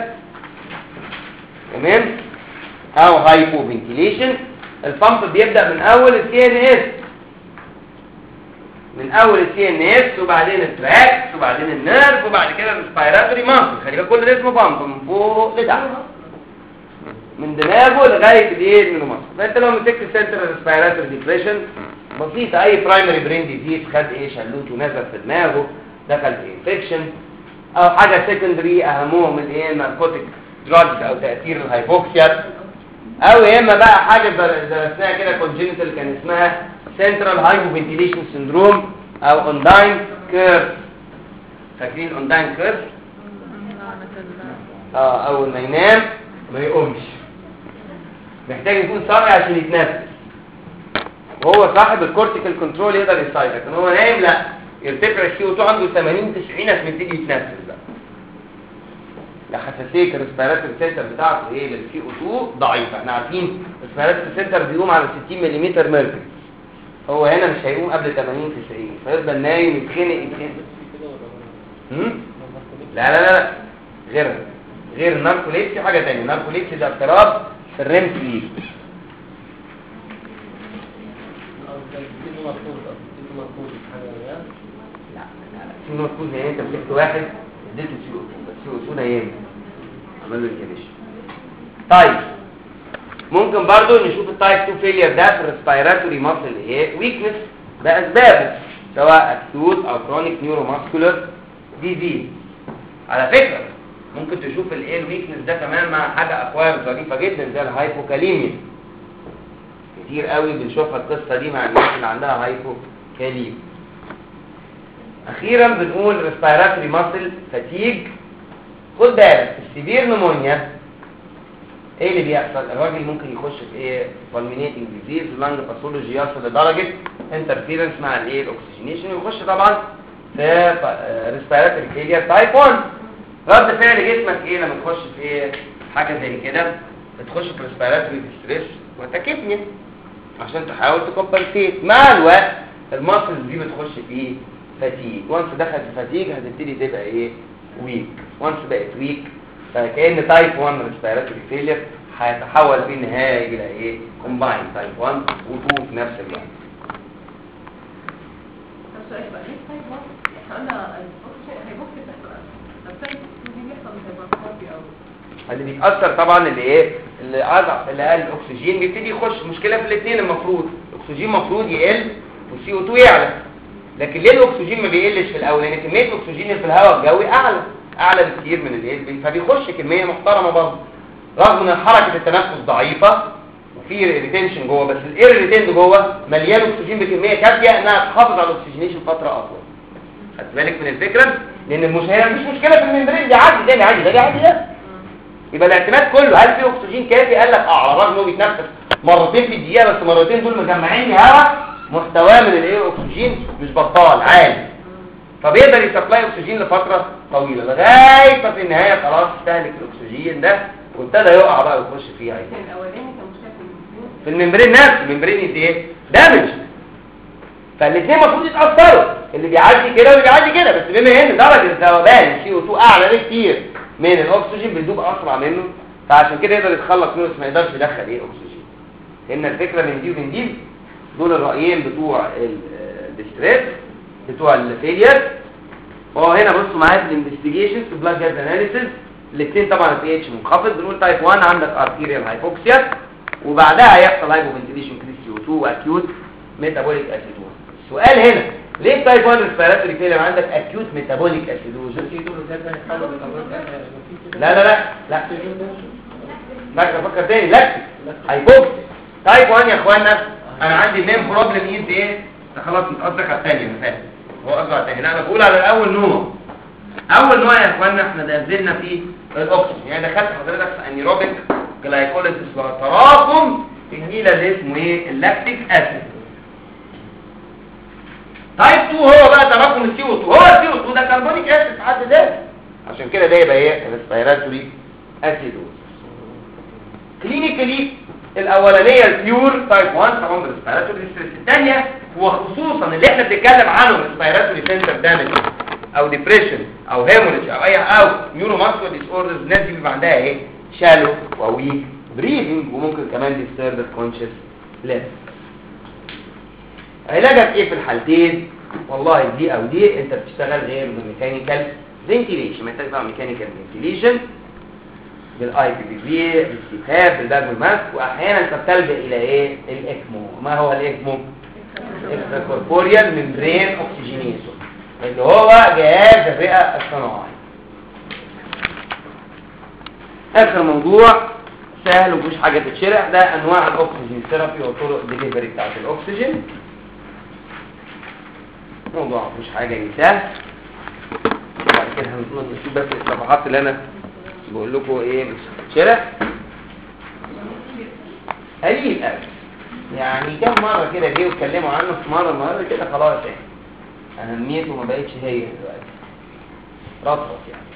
Speaker 1: تمام؟ او هايبو فنتيليشن. البامب بيبدا من اول السي ان اس، من اول السي ان اس وبعدين التراكس وبعدين النيرف وبعد كده الريسبيراتوري ماسل. خلي بالك كل ده اسمه بامب من فوق لتحت، من دماغه لغايه الايه الماسل. فانت لو مسكت سنترال ريسبيراتوري ديبريشن بسيطه، اي برايمري برين ديزيز، خد ايه شلوت ونزل في دماغه، دخل في انفكشن، او حاجه سيكندري اهمهم الايه الناركوتيك دراجز او تاثير الهايبوكسيا، او يا اما بقى حاجه درسناها كده كونجنتال كان اسمها سنترال هايبوفنتيليشن سيندروم او اونداين كيرف. فاكرين اونداين كيرف؟ اول ما ينام ما يقومش، محتاج يكون صاحي عشان يتنفس، وهو صاحب الكورتيكال كنترول يقدر يسيطر. لكن هو نايم لا، يرتفع السي او 2 عنده 80 90 عشان يبتدي يتنفس بقى. حساسيه الريسبيراتوري سنتر بتاعته ايه للسي او 2 ضعيفه. احنا عارفين الريسبيراتوري سنتر بيقوم على 60 ملم ميركوري، هو هنا مش هيقوم قبل 80 90، فيفضل نايم يتخنق. لا غير الناركوليبسي حاجه ثانيه. الناركوليبسي ده اضطراب في الريم سليب. لا في ناركوز يعني انت مسكت واحد اديته سي او 2 بس سي او 2 نايم عمل له انكبيشن. طيب ممكن برضو نشوف التايب 2 فيلير ده في الريسبيراتوري ماسل ايه ويكنس باسبابه، سواء اكيوت او كرونيك نيوروماسكولار ديزيز. على فكره ممكن تشوف الايه الويكنس ده كمان مع حاجه اكوار ظريفه جدا زي الهايبوكاليميا. كتير قوي بنشوفها القصه دي مع الناس اللي عندها هايبوكاليميا. اخيرا بنقول ريسبيراتوري ماسل فاتيج. خد بالك السيفير نمونيا ايه اللي بيحصل؟ الراجل ممكن يخش في ايه بالمينيتنج ديزيز ولانج باثولوجي يصل لدرجه انترفيرنس مع الايه الاكسجينيشن، ويخش طبعا في ريسبيراتوري فيلير تايب 1. رد فعل جسمك ايه لما تخش في ايه حاجه زي كده؟ بتخش في ريسبيراتوري ستريس وتكتنيا عشان تحاول تكمبنسيت. مع الوقت الماسلز دي بتخش في فاتيج. وانس دخلت في فاتيج هتبتدي تبقى ايه ويك. وانس بقت ويك فكأن تايب 1 ريسبيراتوري فيلير هيتحول في النهايه الى ايه كومباين تايب 1 و2 في نفس الوقت.
Speaker 2: طب سؤال بقى ليه تايب 1؟ احنا قلنا هيبوكسي بتحصل طب تايب 2 دي بيحصل هايبوكسي او
Speaker 1: اللي بيتاثر طبعا اللي ايه اللي اضعف اللي اقل الاكسجين بيبتدي يخش. مشكله في الاثنين، المفروض الاكسجين المفروض يقل والسي او 2 يعلى، لكن ليه الاكسجين ما بيقلش في الاول؟ لان كميه الاكسجين اللي في الهواء الجوي اعلى بكتير من الايه، فبيخش كميه محترمه برضه رغم ان حركه التنفس ضعيفه وفي ريتنشن جوه، بس الاير ريتند جوه مليان اكسجين بكميه كافيه انها تحافظ على الاكسجينيشن فتره اطول. خدت بالك من الفكره؟ لان مش مشكله في الممبرين دي عادي ده عادي ده. يبقى الاعتماد كله هل في اكسجين كافي؟ قال لك على الرغم انه بيتنفس مرتين في الدقيقه، بس مرتين دول مجمعين هواء محتواه من الايه اكسجين مش بطال عالي، فبيقدر يسبلاي اكسجين لفتره طويله لغايه ما في النهايه خلاص استهلك الاكسجين ده وابتدى يقع بقى ويخش فيه عادي.
Speaker 2: الاولاني كان مشكله
Speaker 1: في الممبرين نفسه، الممبرين ايه دامج، فالاثنين المفروض يتاثروا، اللي بيعدي كده واللي بيعدي كده، بس بما ان درجه الذوبان السي او 2 اعلى بكتير من الاكسجين بيدوب اسرع منه، فعشان كده يقدر يتخلص منه بس ما يقدرش يدخل ايه اكسجين. ان الفكره من دي ومن دي دول الرايين بتوع الديستريس بتوع الفيلير. وهو هنا بصوا معايا في الانفستيجيشنز في بلاد جاز اناليسيس الاثنين طبعا البي اتش منخفض، بنقول تايب 1 عندك ارتيريال هايبوكسيا وبعدها هيحصل هايبوفنتيليشن كريس سي او 2 واكيوت ميتابوليك اسيدوز. السؤال هنا ليه تايب 1 ريسبيراتوري فيلر عندك اكيوت ميتابوليك اسيدوز؟ لا لا لا لا لا بفكر تاني. لاكتيك هايبوكسيا تايب 1 يا اخوانا. انا عندي المين بروبلم ايه ايه ده؟ خلاص انت قصدك على الثانيه. انا فاهم هو قصده على الثانيه. لا انا بقول على الاول نوع. اول نوع يا اخوانا احنا نزلنا فيه الاكسجين. يعني دخلت حضرتك في انيروبيك جلايكوليسيس وتراكم النيله اللي اسمه ايه؟ اللاكتيك اسيد. تايب 2 هو بقى تراكم السي او 2. هو السي او 2 ده كربونيك اسيد في حد ذاته، عشان كده ده يبقى ايه؟ ريسبيراتوري اسيدوز. كلينيكالي الاولانيه البيور تايب 1 طبعا ريسبيراتوري ستريس. الثانيه وخصوصا اللي احنا بنتكلم عنه ريسبيراتوري سنتر دامج او ديبريشن او هيموريج او اي او نيورو ماسكولار ديس اوردرز. الناس دي بيبقى عندها ايه؟ شالو وويك بريثنج وممكن كمان ديسترب كونشس ليفل. علاجك ايه في الحالتين؟ والله دي او دي انت بتشتغل غير بالميكانيكال فنتيليشن. محتاج طبعا ميكانيكال فنتيليشن بالاي بي في بالسيباب بالباب والماسك. واحيانا انت بتلجا الى ايه؟ الاكمو. ما هو الاكمو؟ اكسترا كوربوريال ممبرين اوكسجينيشن اللي هو جهاز الرئه الصناعي. اخر موضوع سهل ومفيش حاجه تتشرح، ده انواع الاكسجين ثيرابي وطرق الدليفري بتاعت الاكسجين. موضوع مفيش حاجه سهل. بعد كده هنشوف بس الصفحات اللي انا بقول لكم ايه مش هتتشرح. قليل قوي يعني كم مره كده جه واتكلموا عنه في مره كده خلاص يعني اهميته ما بقتش هي دلوقتي رطبت يعني.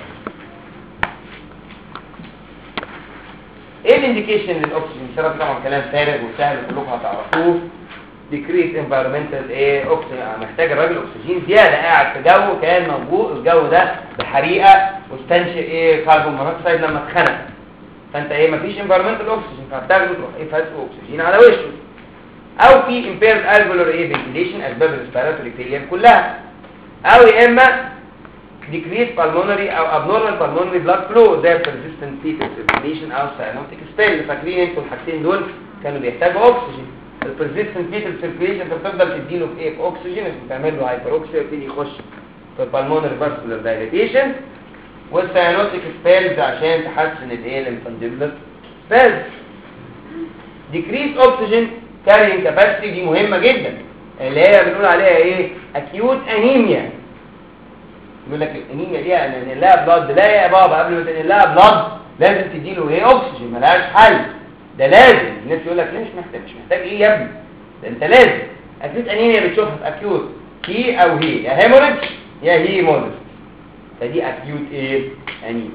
Speaker 1: ايه الانديكيشن للاكسجين ثيرابي؟ طبعا كلام فارغ وسهل كلكم هتعرفوه. ديكريت انفايرمنتال ايه اوكسجين، محتاج الراجل اكسجين زياده، قاعد في جو كان موجود الجو ده بحريقه واستنشق ايه كربون مونوكسيد لما اتخنق، فانت ايه مفيش انفايرمنتال اوكسجين فبتاخده تروح ايه فاتقه اكسجين على وشه. او في امبيرد الفولار ايه فنتيليشن، اسباب الريسبيراتوري فيلير كلها. او يا اما ديكريت بالمونري او ابنورمال بالمونري بلاد فلو زي persistent fetal circulation او cyanotic spell. فاكرين انتوا الحاجتين دول كانوا بيحتاجوا اكسجين. البرزيستنت فيتال سيركيليشن انت بتفضل تديله في ايه؟ في اكسجين عشان تعمل له هايبروكسيا يبتدي يخش في البالمونري فاسكولار دايليتيشن. والساينوتيك سبيلز عشان تحسن الايه؟ الانفانديبولار سبيلز. ديكريس اوكسجين كارينج كاباسيتي دي مهمه جدا اللي هي بنقول عليها ايه؟ اكيوت انيميا. يقول لك الانيميا دي ان لها بلاد. لا يا بابا قبل ما تنقل لها بلاد لازم تديله ايه؟ اكسجين، ملهاش حل. ده لازم. الناس يقول لك ليه مش محتاج ايه يا ابني؟ ده انت لازم. اكيوت انيميا بتشوفها في اكيوت هي او هي يا هيموريج يا هي مودريت. فدي اكيوت ايه؟ انيميا.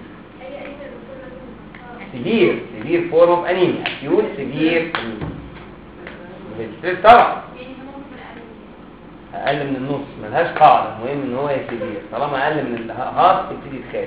Speaker 1: سيفير فورم اوف انيميا. اكيوت سيفير انيميا. الستريس طبعا اقل من النص ملهاش قاعده، المهم ان هو سيفير. طالما اقل من الهارت تبتدي تخاف.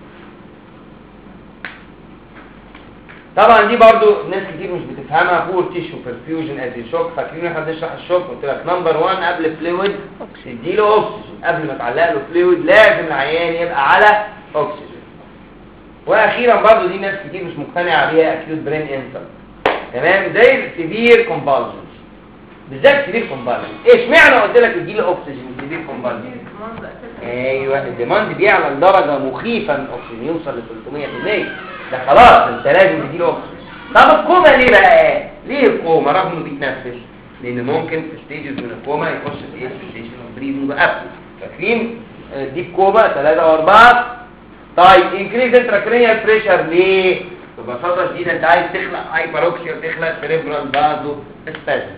Speaker 1: طبعا دي برضو ناس كتير مش بتفهمها. بور تيشو برفيوجن از شوك. فاكرين احنا بنشرح الشوك قلت لك نمبر 1 قبل فلويد تديله اكسجين. قبل ما تعلق له فلويد لازم العيان يبقى على اكسجين. واخيرا برضو دي ناس كتير مش مقتنعه بيها اكيوت برين انسل. تمام زي السيفير كومبالجنس بالذات. سيفير كومبالجنس ايش معنى قلت لك اديله اكسجين سيفير كومبالجنس؟ ايوه الديماند بيعلى لدرجه مخيفه من الاكسجين يوصل ل 300%. ده خلاص انت لازم تديله اكسجين. طب الكوما ليه بقى؟ ليه الكوما رغم انه بيتنفس؟ لان ممكن في ستيجز من الكوما يخش في ايه؟ في ستيشن اوف بريزنج وابل. فاكرين دي كوما 3 و4. طيب انكريز انتراكرينيال بريشر ليه؟ ببساطه شديده انت عايز تخلق هايبروكسيا وتخلق سيريبرال بازو سبازم.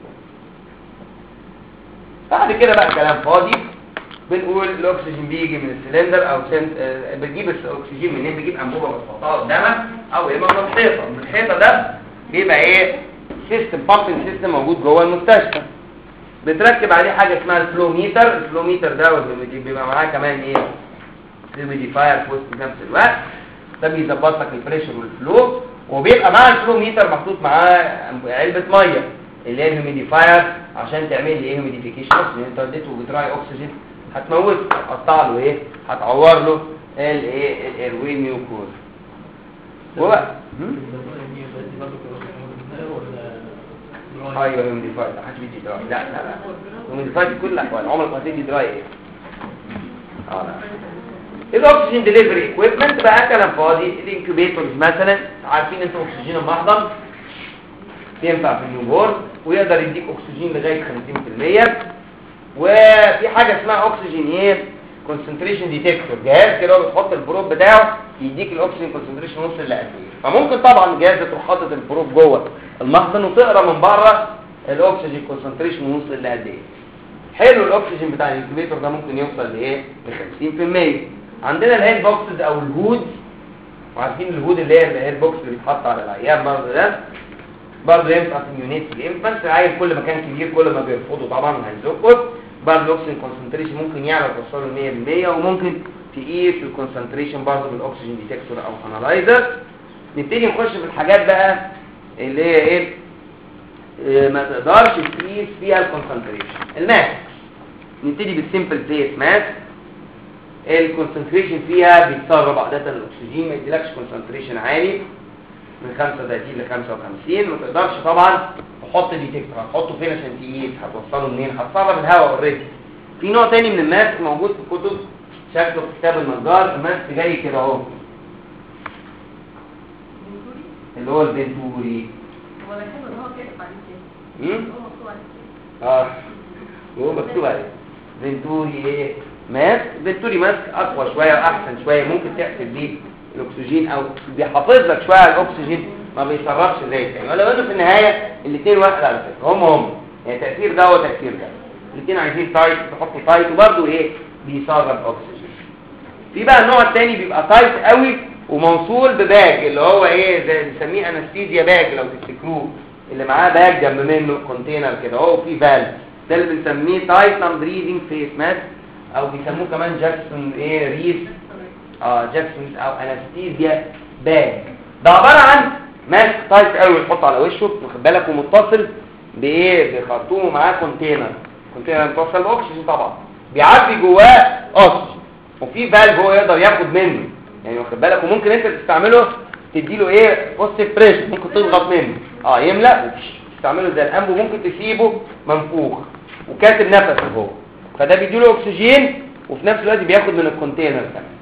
Speaker 1: بعد كده بقى كلام فاضي. بنقول الاكسجين بيجي من السلندر او بتجيب الاكسجين منين؟ بتجيب انبوبه بتحطها قدامك او اما من الحيطه. من الحيطه ده بيبقى ايه؟ سيستم بامبنج سيستم موجود جوه المستشفى. بتركب عليه حاجه اسمها الفلو ميتر. الفلو ميتر ده بيبقى معاه كمان ايه؟ هيوميديفاير في وسط نفس الوقت. ده بيظبط لك البريشر والفلو. وبيبقى مع الفلو ميتر محطوط معاه علبه ميه اللي هي الهيوميديفاير عشان تعمل لي ايه؟ هيوميديفيكيشن. لان انت اديته بدراي اكسجين هتموته، هتقطع له ايه؟ هتعور له الايه؟ الايروي ميوكوز. هو ايوه هيوميديفايد ما حدش بيدي دراي. لا لا لا هيوميديفايد في كل الاحوال عمرك ما هتدي دراي ايه. الاكسجين ديليفري ايكويبمنت بقى كلام فاضي. الانكوبيتورز مثلا عارفين انتوا اكسجين المحضن ينفع في النيوبورن ويقدر يديك اكسجين لغايه 50%. وفي حاجه اسمها اكسجين ايه كونسنتريشن ديتكتور، جهاز كده بتحط البروب بتاعه يديك الاكسجين كونسنتريشن وصل لقد ايه. فممكن طبعا الجهاز ده تروح حاطط البروب جوه المحضن وتقرا من بره الاكسجين كونسنتريشن وصل لقد ايه. حلو الاكسجين بتاع الانكوبيتور ده ممكن يوصل لايه ل 50%. عندنا الهيد بوكسز او الهود، وعارفين الهود اللي هي الهيد بوكس اللي بيتحط على العيان برضه ده برضه ينفع في اليونيت في الانفانت. العيل كل ما كان كبير كل ما بيرفضه طبعا هيزقه. برضه الاكسجين كونسنتريشن ممكن يعلى وتوصله ل 100% وممكن تقيس الكونسنتريشن برضه بالاكسجين ديتكتور او انالايزر. نبتدي نخش في الحاجات بقى اللي هي ايه ما تقدرش تقيس فيها الكونسنتريشن. الماسك نبتدي بالسيمبل بليس ماسك. الكونسنتريشن فيها بيتسرب عاده الاكسجين ما يديلكش كونسنتريشن عالي من 35 ل 55. ما تقدرش طبعا تحط ديتكتور، هتحطه فين عشان تقيس؟ هتوصله منين؟ هتسرب الهواء اوريدي. في نوع تاني من الماسك موجود في الكتب شكله في كتاب النجار، الماسك جاي كده اهو اللي هو الفنتوري.
Speaker 2: هو ده حلو ان هو كاتب عليه كده. هو مكتوب عليه كده.
Speaker 1: هو مكتوب عليه فنتوري ايه ماسك. فنتوري ماسك اقوى شويه واحسن شويه، ممكن تحسب بيه الاكسجين او بيحافظ لك شويه على الاكسجين ما بيسربش زي الثاني. ولو انه في النهايه الاثنين واحد على فكره هم يعني تاثير ده وتاثير ده، الاثنين عايزين تايت تحطوا تايت وبرده ايه بيسرب اكسجين. في بقى النوع الثاني بيبقى تايت قوي وموصول بباج اللي هو ايه زي بنسميه انستيزيا باج لو تفتكروه، اللي معاه باج جنب منه كونتينر كده اهو في فالف، ده اللي بنسميه تايت نون بريذنج فيس ماسك او بيسموه كمان جاكسون ايه ريس جاكسون او انستيزيا باج. ده عباره عن ماسك تايت قوي تحط على وشه واخد بالك ومتصل بايه بخرطوم ومعاه كونتينر متوصل باكسجين طبعا بيعبي جواه اكسجين وفي فالف هو يقدر ياخد منه يعني واخد بالك. وممكن انت تستعمله تديله ايه بوزيتيف بريشر، ممكن تضغط منه يملا تستعمله زي الانبو، ممكن تسيبه منفوخ وكاتب نفسه هو، فده بيديله اكسجين وفي نفس الوقت بياخد من الكونتينر كمان.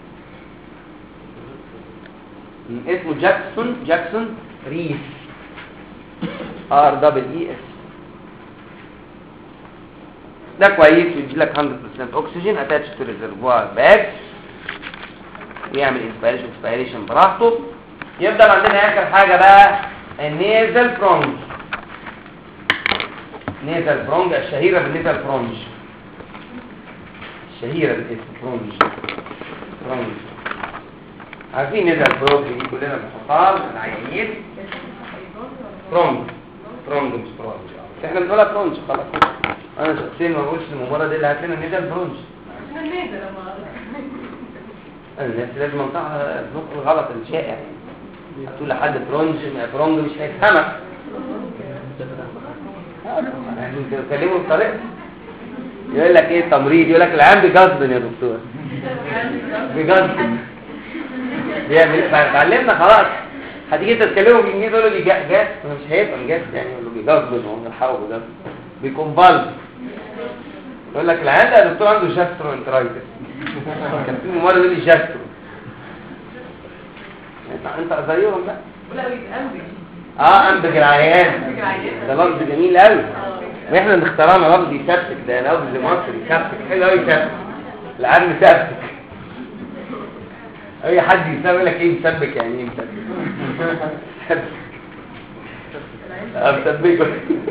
Speaker 1: اسمه جاكسون ريس REES. ده كويس ويدي لك 100% اكسجين اتاتش تو ريزرفوار باج ويعمل انسبيريشن براحته. يفضل عندنا اخر حاجه بقى النيزل برونج الشهيره بالنيزل برونج الشهيره بالاسم برونج. عارفين نيزل برونج دي كلنا بنحطها العيانين برونج مش برونج احنا بنقولها برونج خلاص. انا شخصيا ما بقولش المباراه دي اللي هات لنا نيزل برونج
Speaker 2: عشان النيزل لما
Speaker 1: الناس لازم انطقها النطق الغلط الشائع يعني. هتقول لحد برونج مش هيفهمك. لازم تكلمه بطريقه يقول لك ايه تمريض يقول لك العيان بيجذبن يا دكتور بيجذبن بيعمل اتعلمنا خلاص. هتيجي انت تكلمه بالانجليزي تقول له دي جاس مش هيفهم جاس يعني يقول له بيجذبن هو بنحاول بجد بيكونفالز يقول لك العيان ده يا دكتور عنده جاسترو انترايتس كان في ممرض يقول لي جاسترو انت زيهم بقى
Speaker 2: ولا بيتأنبج
Speaker 1: انبج العيان ده لفظ جميل قوي واحنا اللي اخترعنا لفظ يسبك ده لفظ مصري يسبك حلو قوي يسبك العيان مسبك اي حد يسبك يقول لك ايه يسبك يعني ايه مسبك مسبك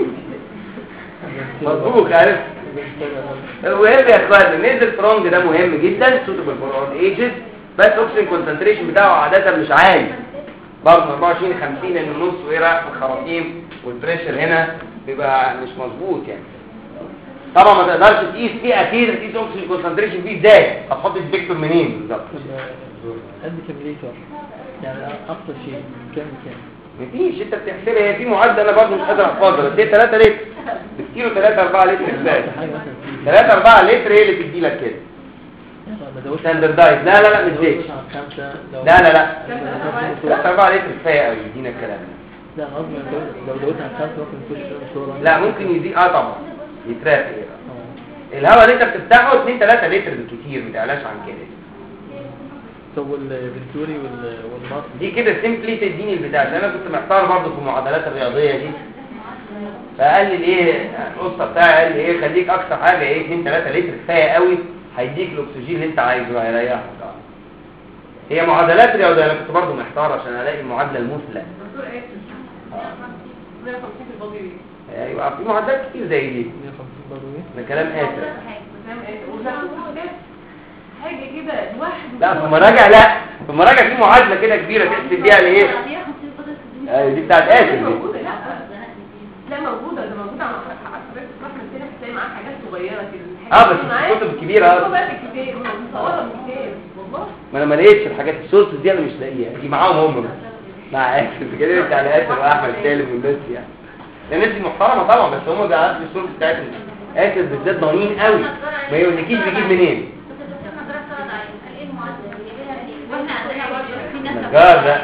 Speaker 1: مطبوخ عارف. المهم يا اخوان النيزل برونج ده مهم جدا سوتبل فور اول ايجز بس اكسجين كونسنتريشن بتاعه عاده مش عالي برضه 24 50 لان النص وايه رايح في الخراطيم والبريشر هنا بيبقى مش مظبوط يعني. طبعا ما تقدرش تقيس فيه اكيد تقيس اكسجين كونسنتريشن فيه ازاي؟ هتحط الدكتور منين بالظبط؟
Speaker 4: قد كام لتر يعني اقصى شيء كام
Speaker 1: مفيش انت بتحسبها هي في معدل انا برضه مش قادر احفظها بس هي 3 لتر بكتير 3 4 لتر ازاي 3 4 لتر هي اللي تدي لك كده ستاندردايز. لا مش زيت لا 3 4 لتر كفايه قوي يدينا الكلام ده
Speaker 4: لا انا قصدي لو زودتها عن 5 ممكن تخش صوره.
Speaker 1: لا ممكن يزيد طبعا يترافق الهواء اللي انت بتفتحه 2 3 لتر بالكتير، ما تعلاش عن كده.
Speaker 4: طب والفنتوري والمصر
Speaker 1: دي كده سيمبلي تديني البتاع. انا كنت محتار برضه في المعادلات الرياضيه دي، فقال لي ايه القصه بتاعي، قال لي ايه خليك اكتر حاجه ايه 2 3 لتر كفايه قوي، هيديك الاكسجين اللي انت عايزه هيريحك. هي معادلات رياضيه، انا كنت برضه محتار عشان الاقي المعادله المثلى.
Speaker 2: دكتور ايه 150 في البضيع.
Speaker 1: ايوه في معادلات كتير زي دي
Speaker 4: 150 برضه ايه
Speaker 1: ده كلام اسف.
Speaker 2: تمام ايه حاجه كده لوحده.
Speaker 1: لا في المراجع، لا في المراجع في معادله كده كبيره تحسب بيها الايه. دي بتاعت اسف دي.
Speaker 2: موجوده لا موجوده، ده موجوده على حضرتك رحمه كده هتلاقي معاها حاجات صغيره كده.
Speaker 1: بس في الكتب الكبيره
Speaker 2: هو بقى الكتاب مصوره من الكتاب والله.
Speaker 1: ما انا ما لقيتش الحاجات السورس دي، انا مش لاقيها دي معاهم هم مع اسف كده بتاع اسف واحمد سالم والناس يعني. الناس دي محترمه طبعا، بس هم بيعرفوا السورس بتاعتهم. اسف بالذات ضانين قوي، ما يقولكيش بيجيب منين. نجار ده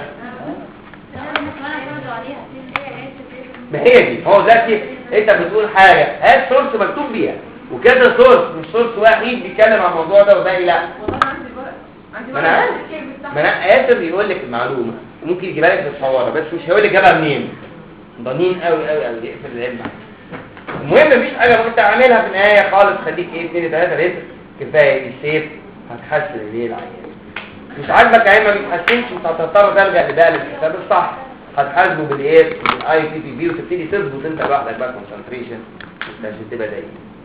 Speaker 1: ما هي دي، هو ذاتي انت بتقول حاجه هات سورس مكتوب بيها وكذا سورس، مش سورس واحد بيتكلم عن الموضوع ده وباقي لا.
Speaker 2: والله عندي بقى
Speaker 1: ما انا عارف، ما انا اسف يقول لك المعلومه وممكن يجيبها لك بالصوره، بس مش هيقول لك جابها منين. ضنين قوي قوي قوي يقفل العلم. المهم مفيش حاجه انت عاملها في النهايه خالص، خليك ايه 2 3 لتر كفايه السيف، هتحسن الليل العيان. مش عاجبك عين ما بيتحسنش، انت هتضطر تلجا لبقى الحساب الصح، هتحاسبه بالايه بالاي بي بي بي وتبتدي تظبط انت لوحدك بقى كونسنتريشن عشان تبقى دايما.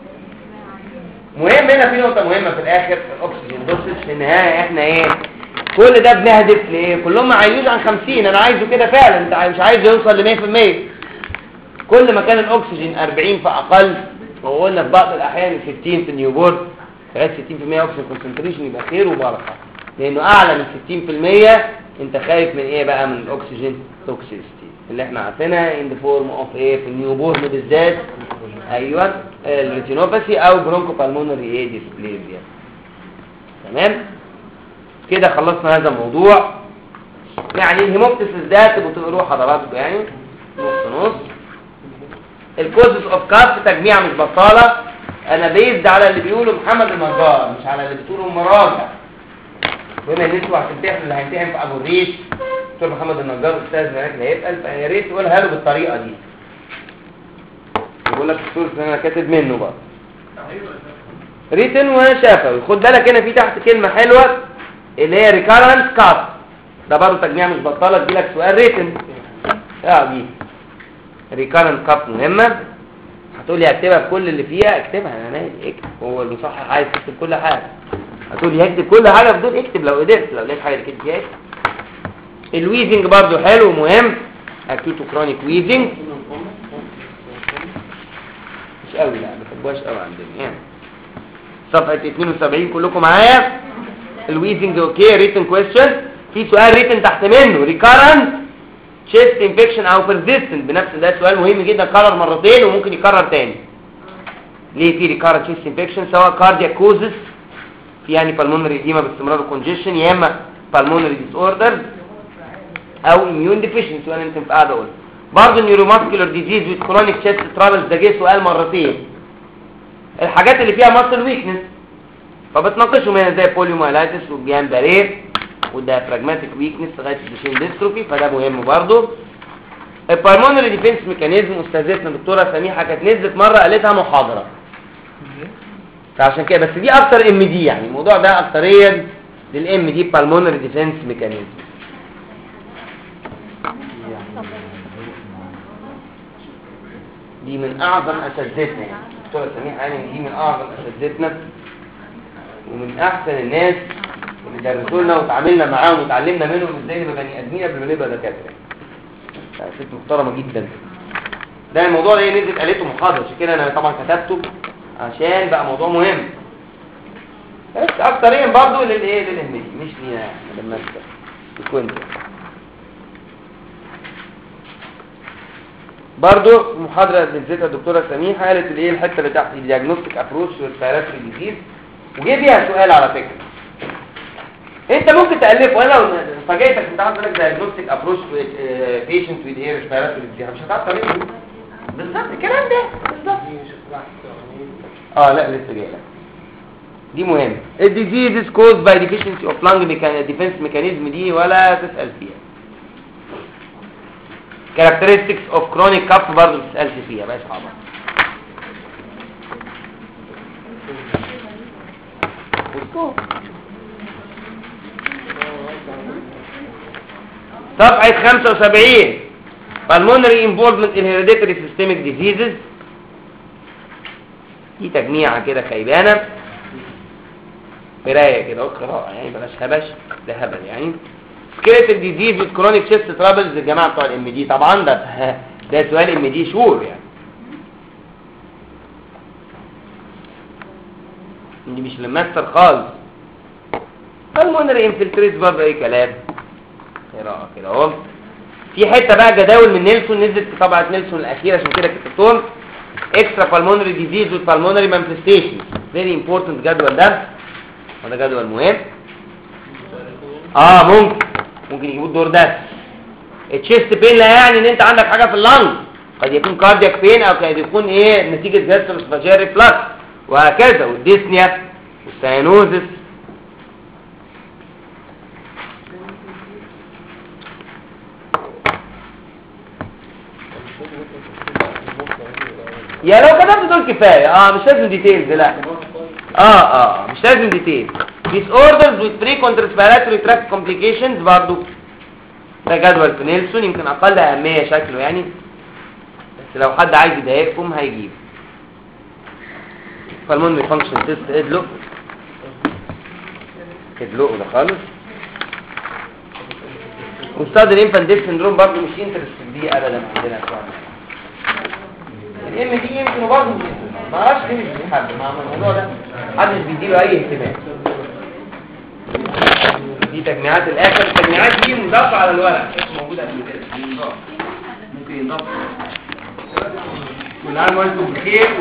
Speaker 1: مهم هنا في نقطه مهمه في الاخر، الاكسجين دوسج. في النهايه احنا ايه كل ده بنهدف لايه؟ كلهم ما عايزوش عن 50، انا عايزه كده فعلا، انت مش عايزه يوصل ل 100%. كل ما كان الاكسجين 40 فاقل، وقلنا في بعض الاحيان 60 في النيوبورن، لغايه 60% اكسجين كونسنتريشن يبقى خير وبركه، لانه اعلى من 60% انت خايف من ايه بقى؟ من الاكسجين توكسيستي اللي احنا عارفينها ان فورم اوف ايه في النيوبورن بالذات. ايوه الريتينوباثي او برونكو بالمونري ايه ديسبليزيا. تمام كده خلصنا هذا الموضوع. يعني الهيموبتيسيس ده تبقوا تقروه حضراتكم يعني نص. الكوزز اوف كاف تجميع مش بطاله، انا بيزد على اللي بيقوله محمد النجار مش على اللي بتقوله المراجع. بما ان انتوا هتمتحنوا اللي هيمتحن في ابو الريش دكتور محمد النجار استاذ هناك اللي هيسال، فيا ريت تقولها له بالطريقه دي. يقول لك السورس اللي انا كاتب منه بقى ريتن وشفوي. خد بالك هنا في تحت كلمه حلوه اللي هي ريكارنت كاف، ده برضه تجميع مش بطاله تجيلك سؤال ريتن. دي ريكارنت كاف مهمه، هتقول لي اكتبها بكل اللي فيها، اكتبها انا مالي اكتب، هو المصحح عايز تكتب كل حاجه، هتقول لي هكتب كل حاجه في دول، اكتب لو قدرت، لو لقيت حاجه كده اكتب. الويزنج برضه حلو ومهم، اكيوت كرونيك ويزنج مش قوي، لا ما بحبوهاش قوي عندنا يعني. صفحه 72 كلكم معايا. الويزنج اوكي. ريتن كويستشن، في سؤال ريتن تحت منه ريكارنت تشيست انفكشن او بيرزيستنت، بنفس ده سؤال مهم جدا، كرر مرتين وممكن يكرر تاني. ليه في ريكارنت تشيست انفكشن؟ سواء كاردياك كوزس في يعني بالمونري ايديما باستمرار كونجيشن، يا اما بالمونري ديس اوردر او اميون ديفيشنسي، وانا انت قاعد اقول برضه نيوروماسكولار ديزيز ويز كرونيك تشيست ترابلز، ده جه سؤال مرتين. الحاجات اللي فيها ماسل ويكنس فبتناقشهم هنا زي بوليومايلايتس وجيان باريه والديافراجماتيك ويكنس لغايه الديشين ديستروفي، فده مهم برضه. البالمونري ديفنس ميكانيزم، استاذتنا دكتوره سميحه كانت نزلت مره قالتها محاضره، فعشان كده بس دي اكتر ام دي، يعني الموضوع ده اكتريا للام دي بالمونري ديفنس ميكانيزم. دي من اعظم اساتذتنا يعني دكتوره سميحه، يعني دي من اعظم اساتذتنا ومن احسن الناس اللي درسوا لنا وتعاملنا معاهم وتعلمنا منهم ازاي نبقى بني ادمين قبل ما نبقى دكاتره. ست محترمه جدا. ده الموضوع ده نزلت قالته محاضره، عشان كده انا طبعا كتبته عشان بقى موضوع مهم، بس اكتريا برضه للايه للام دي مش لينا احنا لما كنت برضه محاضره نزلتها الدكتوره سميحه، قالت الايه الحته اللي تحت الدياجنوستيك ابروتش والثيرابي ديزيز، وجه فيها سؤال على فكره انت ممكن تالفه، انا فجيتك انت عايز لك diagnostic approach to patient with air respiratory disease مش هتعرف تعمله بالظبط الكلام ده بالظبط. لا لسه جاي لك دي مهم. الديزيز is caused by deficiency of lung defense mechanism دي ولا تسأل فيها. characteristics of chronic cough برضه تسألش فيها بقى صعبة. صفحة 75 pulmonary involvement in hereditary systemic diseases دي تجميعة كده خيبانة قراية كده قراءة يعني بلاش هبش ده هبل يعني. skeletal disease with chronic chest troubles الجماعة بتوع الام دي طبعا ده سؤال ام دي شور يعني دي مش لماستر خالص. pulmonary infiltrates برضه اي كلام قراءة كده اهو. في حتة بقى جداول من نيلسون نزلت في طبعة نيلسون الأخيرة عشان كده كتبتهم extra pulmonary disease with pulmonary manifestations very important جدول ده وده جدول مهم. ممكن يجيبوا الدور ده. التشيست بين لا يعني ان انت عندك حاجة في اللنج قد يكون كاردياك بين او قد يكون نتيجة جاستروسفاجيال ريفلكس وهكذا والديسنيا والسيانوزس. يا لو كتبت دول كفايه مش لازم ديتيلز لا مش لازم ديتيلز. disorders with frequent respiratory tract complications برضو ده جدول في نيلسون يمكن اقل اهميه شكله يعني بس لو حد عايز يضايقكم هيجيب. pulmonary function test ادلق ده خالص. وستاد الانفانت ديث سندروم برضو مش انترستد دي ابدا عندنا الام دي يمكن برضه ما اعرفش ليه مش بيحب مع الموضوع ده محدش بيديله اي اهتمام. دي تجميعات الاخر التجميعات دي مضافه على الورق مش موجوده قبل كده ممكن ينضاف. كل عام وانتم بخير.